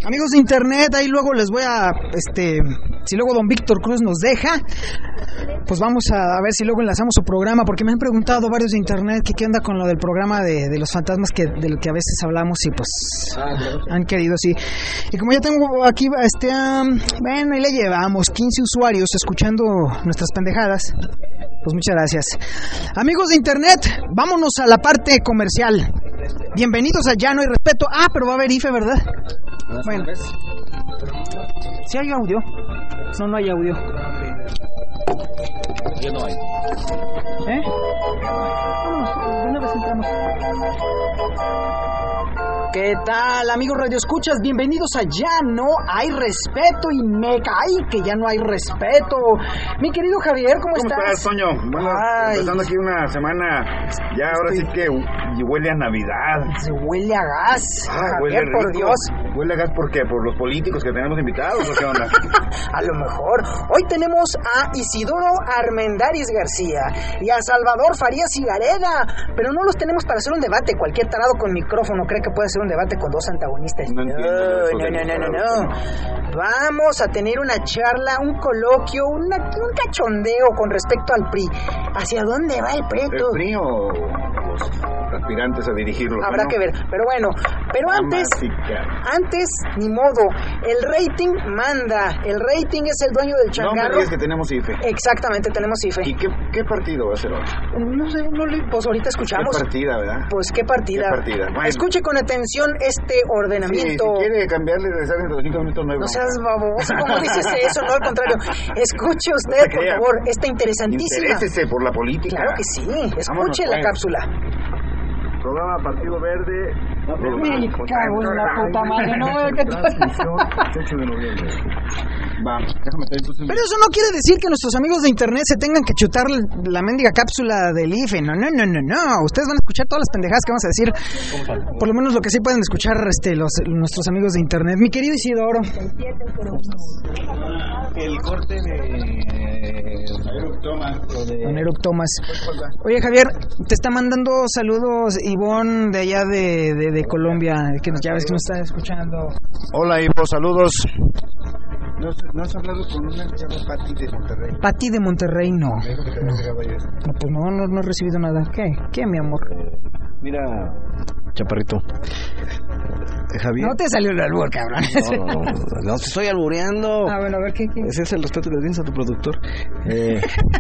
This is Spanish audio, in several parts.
Amigos de internet, ahí luego les voy a, si luego don Víctor Cruz nos deja, pues vamos a ver si luego enlazamos su programa, porque me han preguntado varios de internet que qué onda con lo del programa de los fantasmas del que a veces hablamos y pues han querido, sí. Y como ya tengo aquí, bueno, ahí le llevamos 15 usuarios escuchando nuestras pendejadas, pues muchas gracias. Amigos de internet, vámonos a la parte comercial. Bienvenidos a Ya No Hay Respeto. Ah, pero va a haber IFE, ¿verdad? Bueno. ¿Sí hay audio? No hay audio. Ya no hay. Vámonos, de una vez entramos. ¿Qué tal, amigos radioescuchas? Bienvenidos a Ya No Hay Respeto. Y me caí que ya no hay respeto. Mi querido Javier, ¿cómo estás? ¿Cómo estás, Toño? Bueno, empezando aquí una semana, ya ahora sí que huele a Navidad. Se huele a gas. Javier, huele por Dios. ¿Huele a gas por qué? ¿Por los políticos que tenemos invitados o qué onda? A lo mejor. Hoy tenemos a Isidoro Armendáriz García y a Salvador Farías Higareda, pero no los tenemos para hacer un debate. Cualquier tarado con micrófono cree que puede hacer un debate con dos antagonistas. No. Vamos a tener una charla, un coloquio, un cachondeo con respecto al PRI. ¿Hacia dónde va el PRI? ¿El PRI o los aspirantes a dirigirlo? Habrá que ver, pero bueno. Pero antes, ni modo, el rating manda. El rating es el dueño del changarro. No me digas que tenemos IFE. Exactamente, tenemos IFE. ¿Y qué partido va a ser hoy? No sé, pues ahorita escuchamos. ¿Qué partida, verdad? Pues qué partida. Bueno. Escuche con atención este ordenamiento. Sí, si quiere cambiarle de regresar dentro de 5 minutos, no hay No seas baboso, ¿cómo dices eso? No, al contrario. Escuche usted, por favor, esta interesantísima. Interésese por la política. Claro que sí. Escuche la cápsula. Programa Partido Verde. Me cago en la puta madre, no veo que 18 de noviembre. Vamos, déjame te entonces. Pero eso no quiere decir que nuestros amigos de internet se tengan que chutar la mendiga cápsula del IFE. No. Ustedes van a escuchar todas las pendejadas que vamos a decir. Por lo menos lo que sí pueden escuchar nuestros amigos de internet. Mi querido Isidoro. El corte de Don Eruc Thomas. Oye, Javier, te está mandando saludos Ivonne de allá de Colombia, que ya ves que nos está escuchando. Hola, Ivo, saludos. ¿No has hablado con una que se llama Pati de Monterrey? Pati de Monterrey, no. No, pues no he recibido nada. ¿Qué, mi amor? Mira, chaparrito. Javier. No te salió el albur, cabrón. No te estoy albureando. Bueno, a ver, ¿qué? Ese es el respeto que le tienes a tu productor. Ay.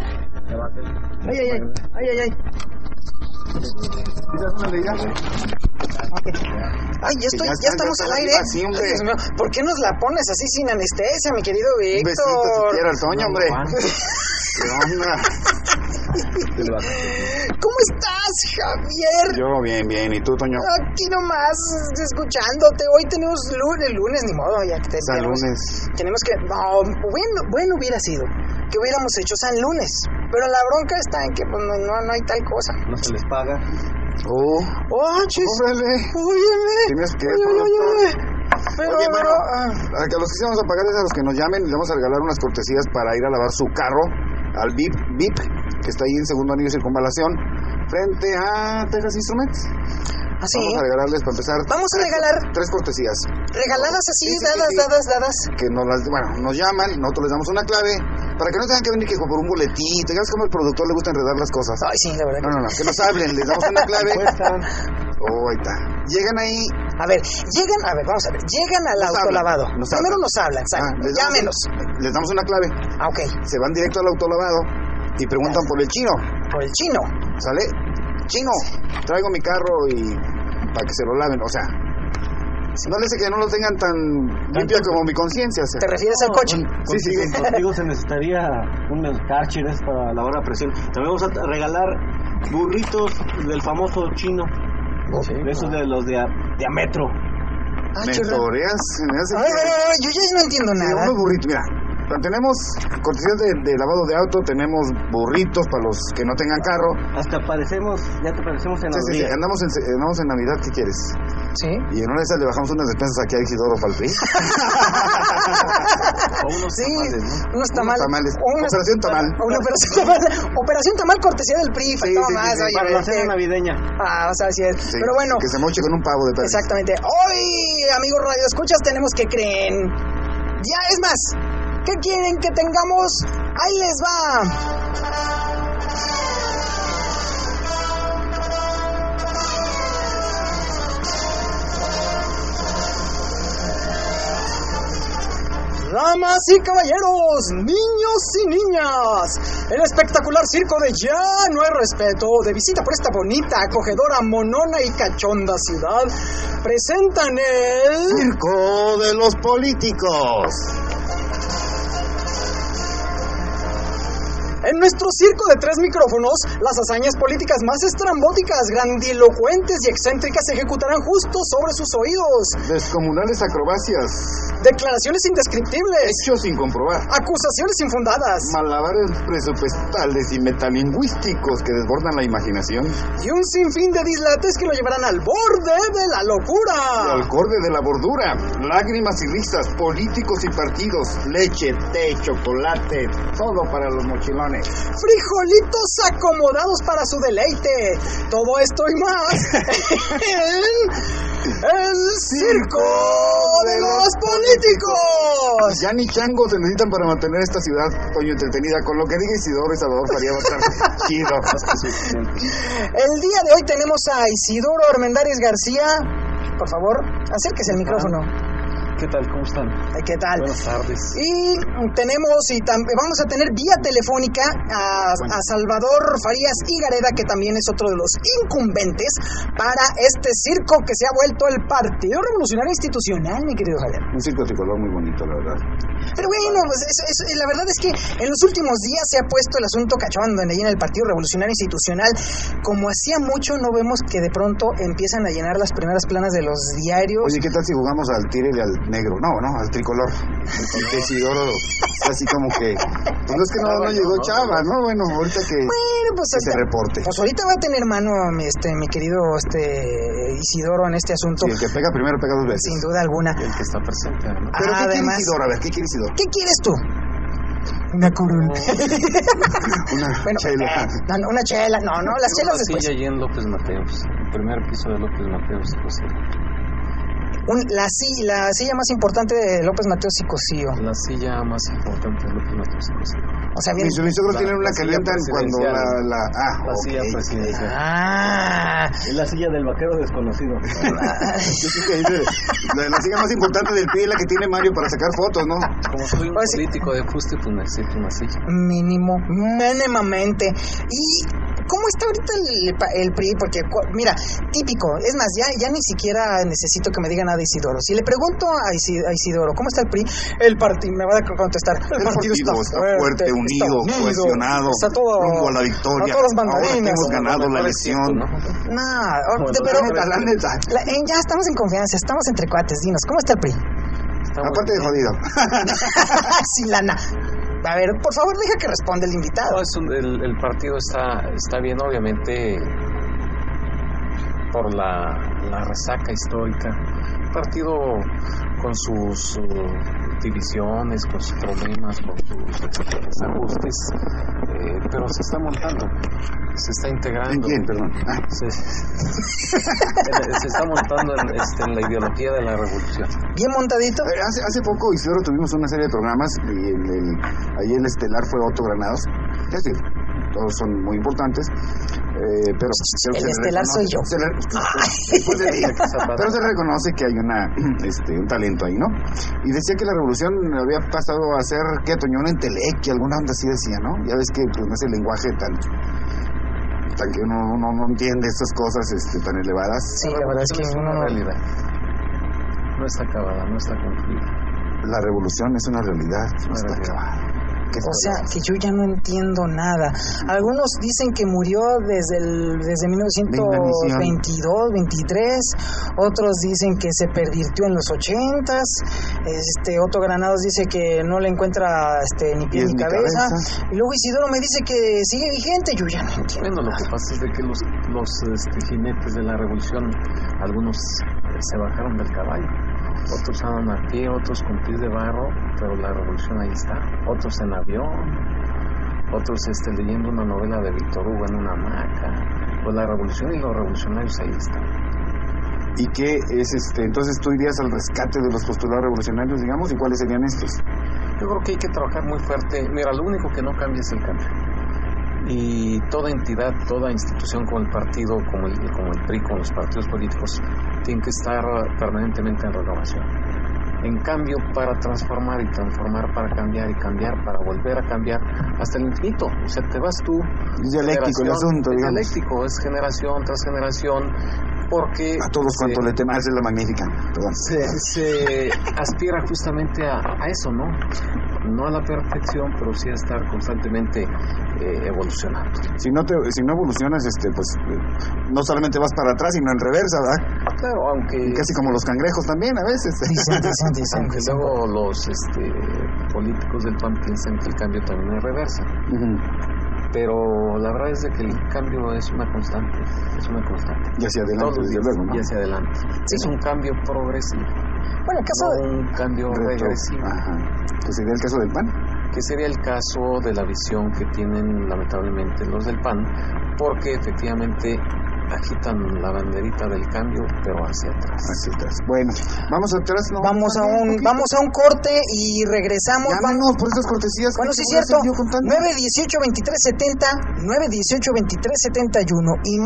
Ay, ya estamos al aire. Sí, hombre. Ay, Dios mío, ¿por qué nos la pones así sin anestesia, mi querido Víctor? Un besito siquiera al Toño, hombre. ¿Qué onda? ¿Cómo estás, Javier? Yo bien. ¿Y tú, Toño? Aquí nomás, escuchándote. Hoy tenemos lunes, ni modo. Ya que San Lunes. Tenemos que... No, bueno hubiera sido que hubiéramos hecho San Lunes. Pero la bronca está en que pues, no hay tal cosa. No se les paga. Chis. Óyeme. ¿Tienes que? Pero... A los que sí vamos a pagar es a los que nos llamen. Les vamos a regalar unas cortesías para ir a lavar su carro al VIP, que está ahí en segundo anillo de circunvalación, frente a Texas Instruments. ¿Así? Vamos a regalarles, para empezar, vamos a regalar 3 cortesías. Regaladas así, Sí. dadas. Que nos llaman, nosotros les damos una clave, para que no tengan que venir que por un boletito. Ya ves cómo al productor le gusta enredar las cosas. Ay, sí, la verdad. No, que nos hablen, les damos una clave. Ahí está. Llegan ahí. Vamos a ver. Llegan al autolavado. Primero nos hablan, llámenos. Les damos una clave. Ok. Se van directo al autolavado y preguntan por el chino. Por el chino. ¿Sale? Chino, traigo mi carro y para que se lo laven, o sea, no les dice que no lo tengan tan limpio como mi conciencia. O sea. ¿Te refieres al coche? Sí. Contigo se necesitaría unos Karcher para lavar la presión. También vamos a regalar burritos del famoso chino. Esos de los de a metro. ¿Me toreas? Yo ya no entiendo nada. Unos burritos, mira. Tenemos cortesías de lavado de auto, tenemos burritos para los que no tengan carro. Hasta ya te parecemos en la Sí, andamos en Navidad, ¿qué quieres? Sí. Y en una de esas le bajamos unas despensas aquí a Isidoro para el PRI. O unos tamales, ¿no? Unos tamales. Operación tamal. Una operación tamal. Operación tamal cortesía del PRI. Faltaba más. Sí, Oye, para la cena navideña. o sea, así es. Sí, Pero bueno. que se moche con un pavo de perro. Exactamente. Hoy, amigos Radio Escuchas, tenemos que creen. Ya es más. ¿Qué quieren que tengamos? Ahí les va. Damas y caballeros, niños y niñas, el espectacular circo de Ya No Hay Respeto, de visita por esta bonita, acogedora, monona y cachonda ciudad, presentan el... Circo de los políticos. En nuestro circo de 3 micrófonos, las hazañas políticas más estrambóticas, grandilocuentes y excéntricas se ejecutarán justo sobre sus oídos. Descomunales acrobacias. Declaraciones indescriptibles. Hechos sin comprobar. Acusaciones infundadas. Malabares presupuestales y metalingüísticos que desbordan la imaginación. Y un sinfín de dislates que lo llevarán al borde de la locura. Al borde de la bordura. Lágrimas y risas, políticos y partidos, leche, té, chocolate, todo para los mochilones. Frijolitos acomodados para su deleite. Todo esto y más en el circo de los políticos. Ya ni changos se necesitan para mantener esta ciudad, Toño, entretenida. Con lo que diga Isidoro y Salvador Faría va a estar chido. El día de hoy tenemos a Isidoro Armendáriz García. Por favor, acérquese el micrófono. ¿Qué tal? ¿Cómo están? ¿Qué tal? Buenas tardes. Y vamos a tener vía telefónica a Salvador Farías Higareda, que también es otro de los incumbentes para este circo que se ha vuelto el Partido Revolucionario Institucional, mi querido Javier. Un circo tricolor muy bonito, la verdad. Pero bueno, pues la verdad es que en los últimos días se ha puesto el asunto cachondo ahí en el Partido Revolucionario Institucional. Como hacía mucho, no vemos que de pronto empiezan a llenar las primeras planas de los diarios. Oye, ¿qué tal si jugamos al tire y al negro? No, al tricolor. Que Isidoro, así como que... Pues no es que no llegó Chava, ¿no? Bueno, ahorita que se reporte. Pues ahorita va a tener mano mi querido Isidoro en este asunto. Sí, el que pega primero pega 2 veces. Sin duda alguna. El que está presente, ¿no? Pero ¿qué quiere Además, Isidoro? A ver, ¿qué quiere Isidoro? ¿qué quieres tú? Una corona. Una chela. No, una chela. No, las chelas después. Silla allí en López Mateos, el primer piso de López Mateos, pues. La silla más importante de López Mateos y Cosío. La silla más importante de López Mateos y Cosío. O sea, bien. Mis suegros tienen una que rentan cuando la silla presidencial. Es la silla del vaquero desconocido. La silla más importante del PRI es la que tiene Mario para sacar fotos, ¿no? Como soy un político de fuste, pues necesito una silla. Mínimamente. ¿Y cómo está ahorita el PRI? Porque, mira, típico. Es más, ya ni siquiera necesito que me digan nada de Isidoro. Si le pregunto a Isidoro, ¿cómo está el PRI? El partido, me va a contestar. El partido está fuerte, unido, cohesionado, está todo, rumbo a la victoria. A todas mandarinas. Hemos ganado la elección. Pero la neta. Ya estamos en confianza, estamos entre cuates. Dinos, ¿cómo está el PRI? Aparte de jodido. Sin lana. A ver, por favor, deja que responda el invitado. No, el partido está bien, obviamente, por la resaca histórica. El partido con sus divisiones, con sus problemas, con sus ajustes, pero se está montando, se está integrando. ¿En quién, perdón? Se está montando en la ideología de la revolución. Bien montadito. Hace poco, Isidoro, tuvimos una serie de programas y ahí el estelar fue Otto Granados. Es decir, todos son muy importantes, pero el estelar soy yo. Pero se reconoce que hay un talento ahí, ¿no? Y decía que la revolución había pasado a ser, ¿qué, Toño? Una entelequia, alguna onda así decía, ¿no? Ya ves que pues, no es el lenguaje tan que uno no entiende estas cosas tan elevadas. Sí, la verdad es que es una realidad. No está acabada, no está concluida. La revolución es una realidad, no está acabada. O sea, que yo ya no entiendo nada. Algunos dicen que murió desde 1922, 23. Otros dicen que se pervirtió en los 80s. Otto Granados dice que no le encuentra ni pie ni cabeza. Y luego Isidoro me dice que sigue vigente. Yo ya no entiendo. Bueno, lo que pasa es de que los jinetes de la revolución, algunos se bajaron del caballo. Otros andan a pie, otros con pies de barro, pero la revolución ahí está. Otros en avión, otros leyendo una novela de Víctor Hugo en una hamaca. Pues la revolución y los revolucionarios ahí están. ¿Y qué es entonces tú irías al rescate de los postulados revolucionarios, digamos, y cuáles serían estos? Yo creo que hay que trabajar muy fuerte. Mira, lo único que no cambia es el cambio. Y toda entidad, toda institución como el partido, como el PRI, como los partidos políticos, tienen que estar permanentemente en renovación. En cambio, para transformar y transformar, para cambiar y cambiar, para volver a cambiar hasta el infinito. O sea, te vas tú. Es dialéctico el asunto, digamos. Es dialéctico, es generación tras generación. Porque a todos cuanto le temas es la magnífica. Se aspira justamente a eso, ¿no? No a la perfección, pero sí a estar constantemente evolucionando. Si no evolucionas, pues no solamente vas para atrás, sino en reversa, ¿verdad? Claro, aunque casi como los cangrejos también a veces. Aunque luego los políticos del PAN piensan que el cambio también es reversa. Pero la verdad es de que el cambio es una constante. Y hacia adelante, desde luego, ¿no? Y hacia adelante. Sí. Es un cambio progresivo. Bueno, el caso no un cambio regresivo. Ajá. ¿Qué sería el caso del PAN? Que sería el caso de la visión que tienen lamentablemente los del PAN, porque efectivamente agitan la banderita del cambio, pero hacia atrás. Bueno, vamos atrás, ¿no? Vamos a un corte y regresamos. Vámonos por esas cortesías. Bueno, sí es cierto. 918-2370, 918-2371 y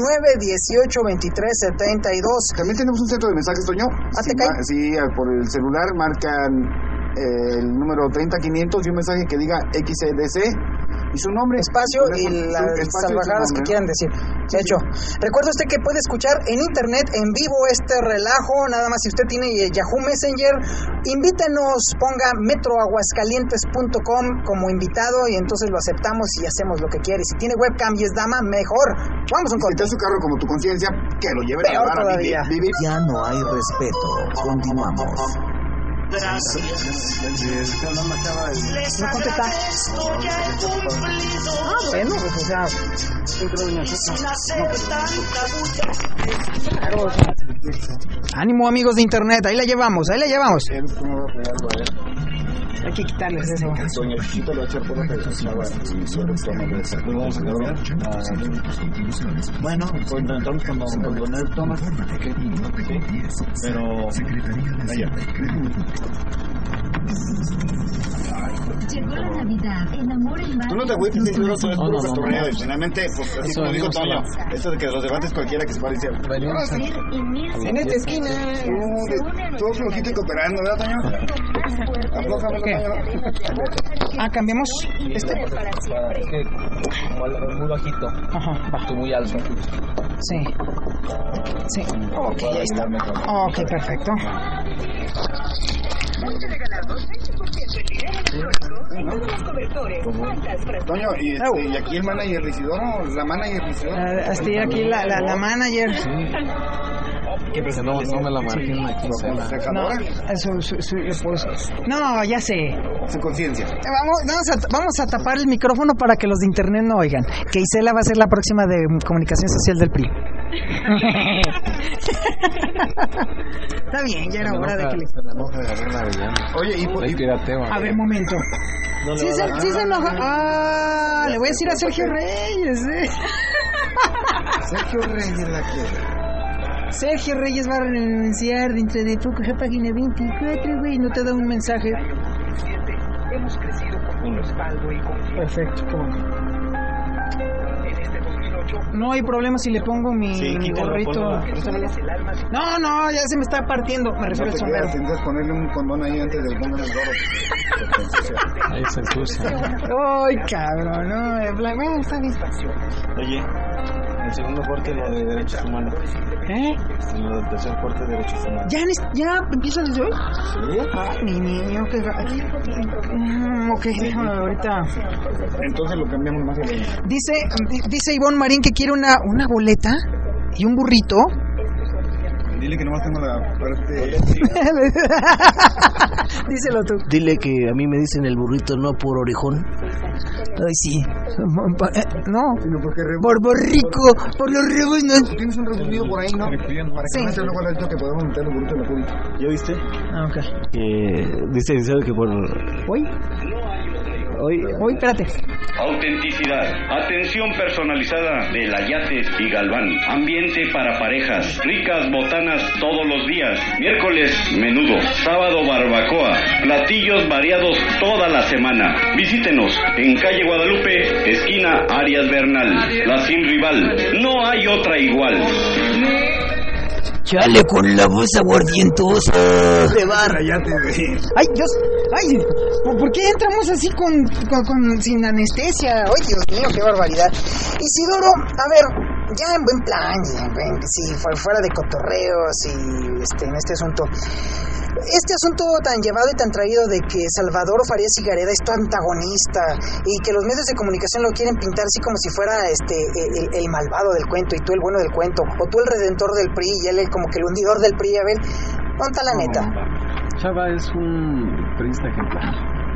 918-2372. También tenemos un centro de mensajes, Toño. Sí, por el celular marcan el número 30500 y un mensaje que diga XEDC y su nombre, espacio y las salvajadas que quieran decir. De hecho, recuerda usted que puede escuchar en internet en vivo este relajo. Nada más si usted tiene Yahoo Messenger, invítenos, ponga metroaguascalientes.com como invitado y entonces lo aceptamos y hacemos lo que quiere. Si tiene webcam y es dama, mejor. Vamos a un corte. Si te su carro como tu conciencia, que lo lleve a la todavía. Vivir. Ya no hay respeto. Continuamos. Gracias. No contesta. Bueno, pues o sea, ánimo, amigos de internet, ahí la llevamos. Hay que quitarles eso. Bueno, pues entramos con Don Tomás. Pero allá. Llegó la Navidad, el amor, el mar. Tú no te agüites, todo es puro cotorreo. Finalmente, pues así como dijo Toño, esto de que los debates cualquiera que se parece. En esta esquina. Todo flojito y cooperando, ¿verdad, Toño? Aflójame, Toño. Cambiamos Muy bajito. Ajá, tú muy alto. Sí. Ok, ahí está. Ok, perfecto. Toño, y aquí el manager Isidoro, la manager Isidoro. Estoy aquí la manager. Que no me la marquen aquí. No, ya sé. Su conciencia. Vamos a tapar el micrófono para que los de internet no oigan. Que Isela va a ser la próxima de comunicación social del PRI. Está bien, ya era hora de que le... Oye, a ver, momento. Sí se enoja. Le voy a decir a Sergio Reyes. Sergio Reyes la quiere. Sergio Reyes va a renunciar dentro de poco, ya página 24, güey, no te da un mensaje. Hemos crecido con un respaldo y confianza. Perfecto, qué bueno. En este 2008. No hay problema si le pongo mi gorrito. No, ya se me está partiendo. Me refiero al sombrero. Tendrías que ponerle un condón ahí antes del fondo del gorro. Ahí se ensucia. Ay, cabrón, no. Bueno, está bien. Oye, el segundo corte lo de derechos humanos. Lo del tercer corte de derechos humanos. ¿Ya empieza desde hoy? Sí. Mi niño, que... ok, déjame ahorita. Entonces lo cambiamos más adelante. Dice Ivonne Marín que quiere una boleta y un burrito. Dile que nomás tengo la parte... Díselo tú. Dile que a mí me dicen el burrito no por orejón. Ay, sí. No. Sino porque Por borrico, por los rebos, no. tienes un resumido por ahí, ¿no? Para que Sí. no te luego le dicho que podemos meter el burrito en la pública. ¿Ya viste? Ah, ok. Dice que por... Hoy, espérate. Autenticidad. Atención personalizada de Layates y Galván. Ambiente para parejas. Ricas botanas todos los días. Miércoles, menudo. Sábado, barbacoa. Platillos variados toda la semana. Visítenos en calle Guadalupe, esquina Arias Bernal. La Sin Rival. No hay otra igual. Chale con la voz aguardientosa. De bar. Ay, Dios. Ay, ¿por qué entramos así con sin anestesia? Ay, Dios mío, qué barbaridad. Isidoro, a ver, ya en buen plan, si fuera de cotorreos y en este asunto. Este asunto tan llevado y tan traído de que Salvador Farías Higareda es tu antagonista y que los medios de comunicación lo quieren pintar así como si fuera el malvado del cuento y tú el bueno del cuento, o tú el redentor del PRI y él como que el hundidor del PRI. A ver, ¿cuánta la neta? Chava es un periodista ejemplar.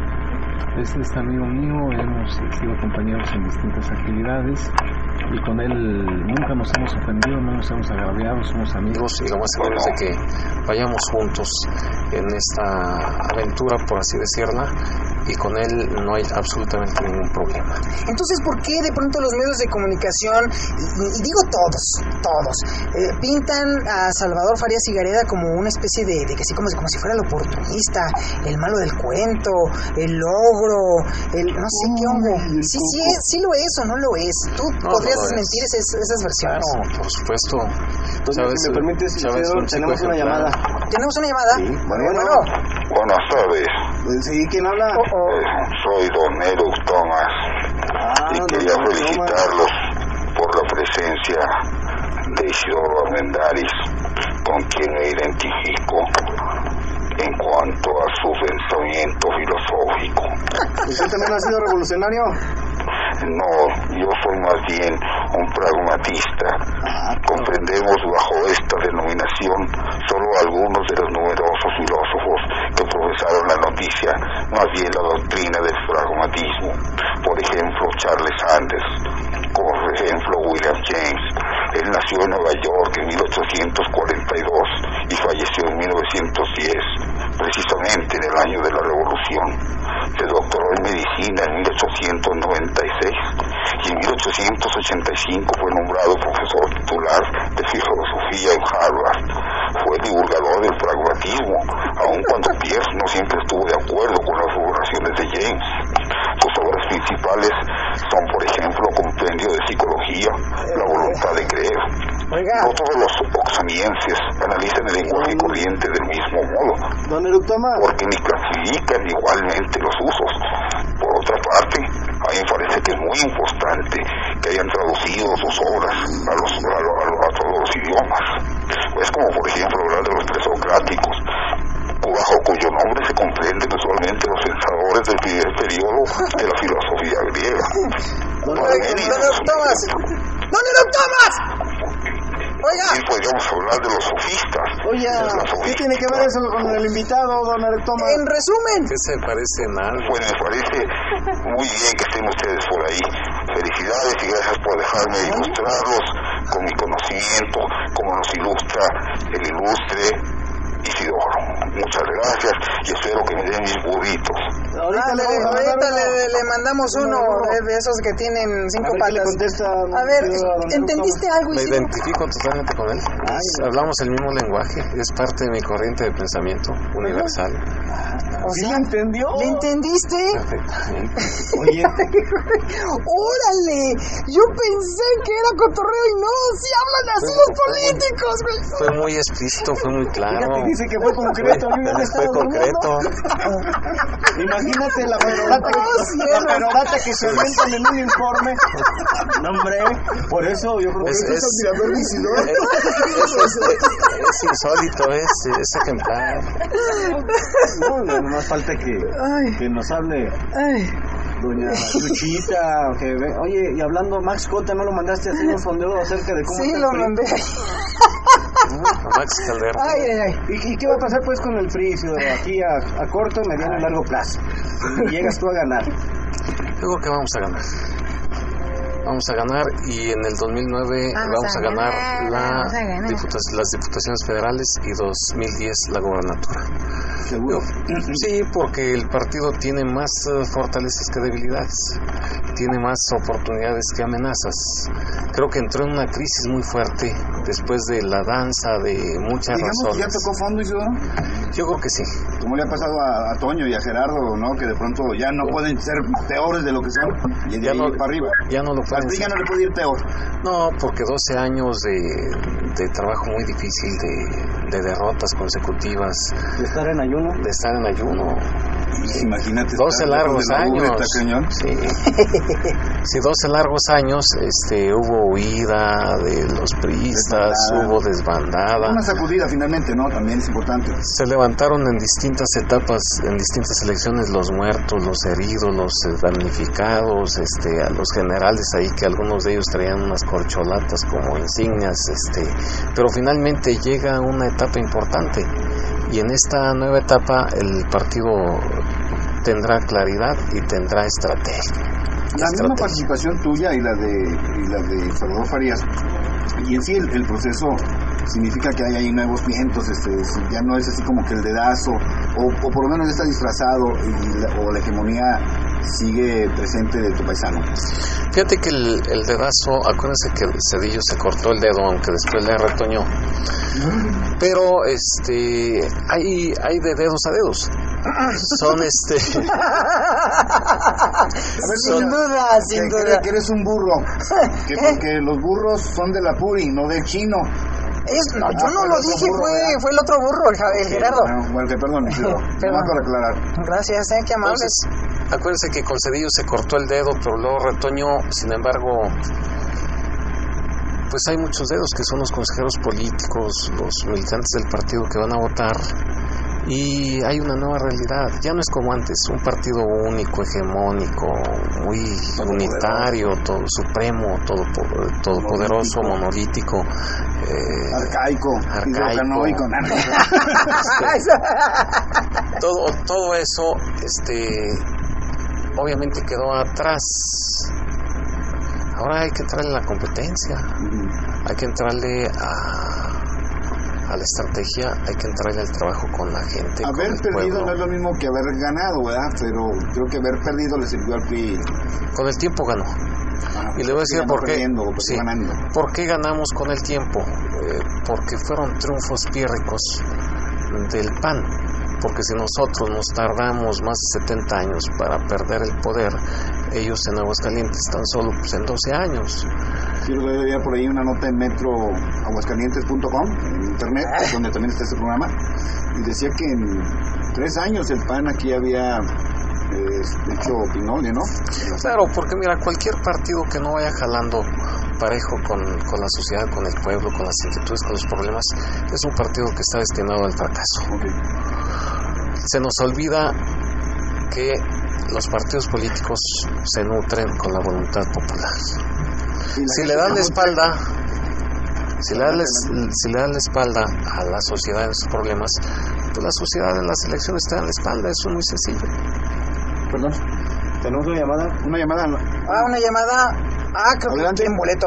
Es amigo mío, hemos sido compañeros en distintas actividades y con él nunca nos hemos ofendido, no nos hemos agraviado, somos amigos y lo más seguro es de que vayamos juntos en esta aventura, por así decirla, y con él no hay absolutamente ningún problema. Entonces, ¿por qué de pronto los medios de comunicación, y digo todos, pintan a Salvador Farías Higareda como una especie de que sí, como si fuera el oportunista, el malo del cuento, el ogro, no sé qué hongo? Sí lo es o no lo es. Tú podrías desmentir esas versiones. Claro, por supuesto. Entonces, si me permites, tenemos una llamada. ¿Tenemos una llamada? Sí, bueno. Buenas tardes. Sí, ¿quién habla? Soy Don Eruc Thomas y quería felicitarlos por la presencia de Isidoro Armendáriz, con quien me identifico en cuanto a su pensamiento filosófico. ¿Usted también ha sido revolucionario? No, yo soy más bien un pragmatista. Comprendemos bajo esta denominación solo algunos de los numerosos filósofos que profesaron la noticia, más bien la doctrina del pragmatismo. Por ejemplo, Charles Sanders, como por ejemplo William James. Él nació en Nueva York en 1842 y falleció en 1910, precisamente en el año de la Revolución. Se doctoró en medicina en 1896 y en 1885 fue nombrado profesor titular de filosofía en Harvard. Fue divulgador del pragmatismo, aun cuando Pierce no siempre estuvo de acuerdo con las observaciones de James. Sus obras principales son, por ejemplo, Compendio de Psicología, La voluntad de creer. No todos los oxonienses analizan el lenguaje corriente del mismo modo, porque ni clasifican igualmente los usos. Por otra parte, a mí me parece que es muy importante que hayan traducido sus obras a todos los idiomas. Es como, por ejemplo, hablar de los presocráticos, bajo cuyo nombre se comprenden usualmente los pensadores del primer periodo de la filosofía griega. ¡Don Eruc Thomas! Oiga. Sí, podríamos hablar de los sofistas. Oye, ¿qué tiene que ver eso con el invitado, Don Eruc Thomas? En resumen. ¿Qué se parece en algo? Pues me parece muy bien que estén ustedes por ahí. Felicidades y gracias por dejarme ilustrarlos con mi conocimiento, como nos ilustra el ilustre Isidoro. Muchas gracias y espero que me den mis burritos. Ahorita le mandamos uno de esos que tienen 5 patas. A ver, ¿entendiste algo, Me Isidoro? identifico totalmente con él. Hablamos el mismo lenguaje, es parte de mi corriente de pensamiento universal. ¿Sí lo entendió? ¿Le entendiste? Perfectamente. Oye, ¡Órale! Yo pensé que era cotorreo y no, sí hablan así los políticos, güey. Fue muy explícito, fue muy claro. fíjate, dice que fue concreto. Fue concreto. Imagínate. imagínate la perorata que se inventan en un informe. No, hombre, por eso yo creo que es insólito ese ejemplar. No más falta que nos hable doña Chuchita, oye, y hablando, Max Cota, ¿no lo mandaste a hacer un sondeo acerca de cómo sí, está el lo PRI? mandé. Max Caldera. Ay. ¿Y qué va a pasar pues con el PRI, Isidoro? Aquí a corto, mediano y largo plazo. Y llegas tú a ganar. Yo creo que vamos a ganar. Vamos a ganar y en el 2009 vamos a ganar las diputaciones federales y 2010 la gobernatura. ¿Seguro? Sí, porque el partido tiene más fortalezas que debilidades, tiene más oportunidades que amenazas. Creo que entró en una crisis muy fuerte después de la danza de muchas razones. ¿Ya tocó fondo, Isidoro? Yo creo que sí. Como le ha pasado a Toño y a Gerardo, ¿no? Que de pronto ya no pueden ser peores de lo que son y de ahí para arriba. Ya no lo pueden. Al PRI ya no le puede ir peor. No, porque 12 años de trabajo muy difícil, de derrotas consecutivas. ¿De estar en ayuno? De estar en ayuno. Imagínate. 12 largos años. Sí. Sí, 12 largos años, hubo huida de los priistas, hubo desbandada. Una sacudida finalmente, ¿no? También es importante. Se levantaron en distintas etapas, en distintas elecciones, los muertos, los heridos, los damnificados, a los generales ahí, que algunos de ellos traían unas corcholatas como insignias, pero finalmente llega una etapa importante. Y en esta nueva etapa el partido tendrá claridad y tendrá estrategia. La misma participación tuya y la de Salvador Farías, y en sí el proceso significa que hay ahí nuevos vientos, ya no es así como que el dedazo, o por lo menos está disfrazado o la hegemonía sigue presente de tu paisano. Fíjate que el dedazo, acuérdense que Cedillo se cortó el dedo, aunque después le retoñó. Pero hay de dedos a dedos. Son sin duda. Que eres un burro. Que porque los burros son de la Puri, no del chino. Yo no lo dije, fue el otro burro, el Gerardo. Bueno, perdón, vamos a aclarar. Gracias, qué amables. Entonces, acuérdense que con Cedillo se cortó el dedo, pero luego retoñó. Sin embargo, pues hay muchos dedos que son los consejeros políticos, los militantes del partido que van a votar. Y hay una nueva realidad, ya no es como antes, un partido único, hegemónico, muy unitario, todo supremo, todopoderoso, monolítico, arcaico. Todo eso, obviamente quedó atrás. Ahora hay que entrarle a la competencia, hay que entrarle a la estrategia, hay que entrarle al trabajo con la gente. Haber perdido no es lo mismo que haber ganado, ¿verdad? Pero creo que haber perdido le sirvió al PRI. Con el tiempo ganó. Y le voy a decir por qué. ¿Por qué ganamos con el tiempo? Porque fueron triunfos pírricos del PAN. Porque si nosotros nos tardamos más de 70 años para perder el poder, ellos en Aguascalientes tan solo en 12 años. Yo leía por ahí una nota en metroaguascalientes.com, en internet, donde también está este programa, y decía que en 3 años el PAN aquí había hecho pinole, ¿no? Claro, porque mira, cualquier partido que no vaya jalando parejo con la sociedad, con el pueblo, con las inquietudes, con los problemas, es un partido que está destinado al fracaso. Okay. Se nos olvida que los partidos políticos se nutren con la voluntad popular. Si le dan la espalda, si le dan la espalda a la sociedad en sus problemas, pues la sociedad en las elecciones te dan la espalda, eso es muy sencillo. Perdón, ¿tenemos una llamada? Una llamada. Una llamada. Creo que tiene boleto.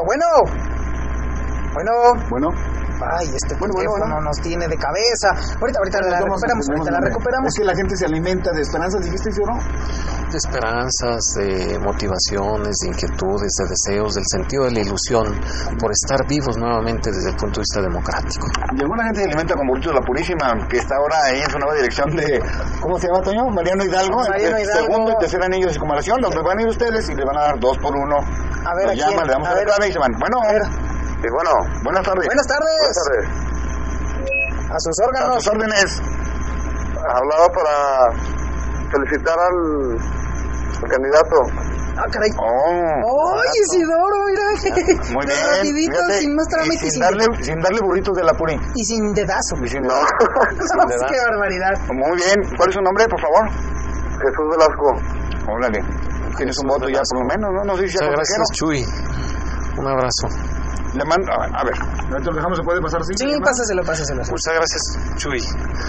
Bueno. Ay, teléfono nos tiene de cabeza. Ahorita la recuperamos. Es que la gente se alimenta de esperanzas, dijiste, ¿sí o no? De esperanzas, de motivaciones, de inquietudes, de deseos, del sentido de la ilusión por estar vivos nuevamente desde el punto de vista democrático. Y alguna gente se alimenta con Burritos La Purísima, que está ahora ahí en su nueva dirección de, ¿cómo se llama, Toño? Mariano Hidalgo. Segundo y tercer anillo de circunvalación. Los van a ir ustedes y les van a dar 2 por 1. A ver, le damos a la clave y se van. Bueno, a ver. Buenas tardes. Buenas tardes. A sus órganos. A sus órdenes. Hablaba felicitar al candidato. Ah, caray. ¡Ay, Isidoro, mira! Muy bien. Rapidito, Fíjate, sin más trámite. sin darle burritos de la puri. Y sin dedazo. Y sin No. ¡Qué barbaridad! Muy bien. ¿Cuál es su nombre, por favor? Jesús Velasco. Órale. Tienes un voto ya por lo menos, ¿no? No sé si sea Muchas gracias, consejero. Chuy. Un abrazo. Le mando, a ver, ¿ahorita lo dejamos? ¿Se puede pasar así? Sí, pásaselo. Muchas gracias, Chuy.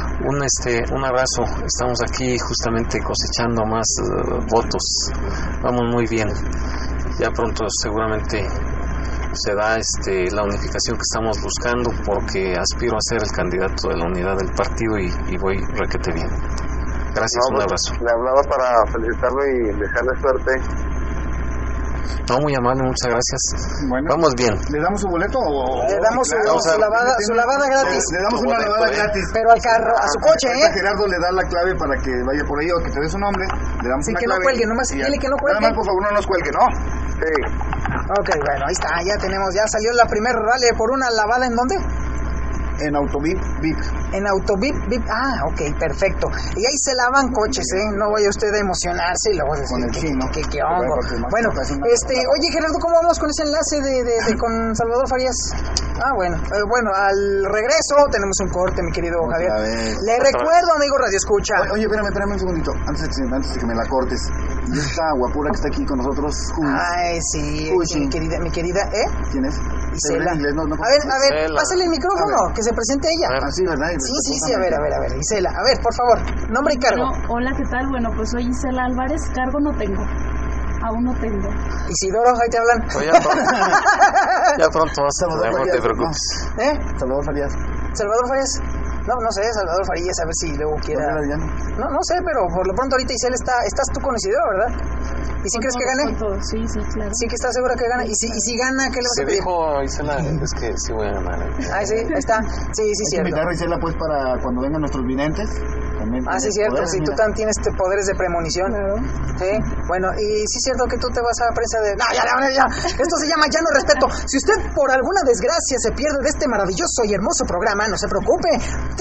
Un abrazo. Estamos aquí justamente cosechando más votos. Vamos muy bien. Ya pronto seguramente se da la unificación que estamos buscando, porque aspiro a ser el candidato de la unidad del partido y voy requete bien. Gracias, un abrazo. Le hablaba para felicitarlo y desearle suerte. No, muy amable, muchas gracias. Bueno, vamos bien. ¿Le damos su boleto o...? Le damos su lavada gratis. Le damos una lavada gratis. Pero al carro, a su coche, ¿eh? Gerardo le da la clave para que vaya por ahí o que te dé su nombre. Le damos una que clave. No cuelgue, nomás dile que no cuelgue. Nada más, por favor, no nos cuelgue, ¿no? Sí. Ok, bueno, ahí está, ya salió la primer rally por una lavada, ¿en dónde? En Autovip VIP. En Autovip VIP, ok, perfecto. Y ahí se lavan coches, no vaya usted a emocionarse y luego decir con el chino. ¿Qué hongo? Bueno, oye Gerardo, ¿cómo vamos con ese enlace de con Salvador Farías? Bueno, al regreso tenemos un corte, mi querido Javier. Le recuerdo, amigo Radio Escucha. Oye, espérame un segundito, antes de que me la cortes. Y esta guapura que está aquí con nosotros, Ay, sí, mi querida, ¿Quién es? Isela. Inglés, no, a ver, pásale el micrófono, que se presente ella. Sí, ¿verdad? Sí, a ver, Isela, a ver, por favor, nombre y cargo. Hola, ¿qué tal? Bueno, pues soy Isela Álvarez, cargo no tengo, aún no tengo. Isidoro, ahí te hablan. Ya pronto vas a poder, no te preocupes. Salvador Farías. ¿Salvador Farías? No sé, Salvador Farías, a ver si luego quiera... No sé, pero por lo pronto ahorita Isela estás tú con Isidoro, ¿verdad? ¿Y si crees que gane? Sí, claro. ¿Sí que estás segura que gana? ¿Y si gana, qué le vas a pedir? Se dijo Isela, es que sí voy a ganar. Sí, ahí está. Sí, cierto. Invitar a Isela, pues, para cuando vengan nuestros videntes. Sí, cierto, si tú también tienes poderes de premonición. Claro. Sí, bueno, y sí es cierto que tú te vas a prensa de... No, ya, esto se llama Ya no respeto. Si usted por alguna desgracia se pierde de este maravilloso y hermoso programa, no se preocupe,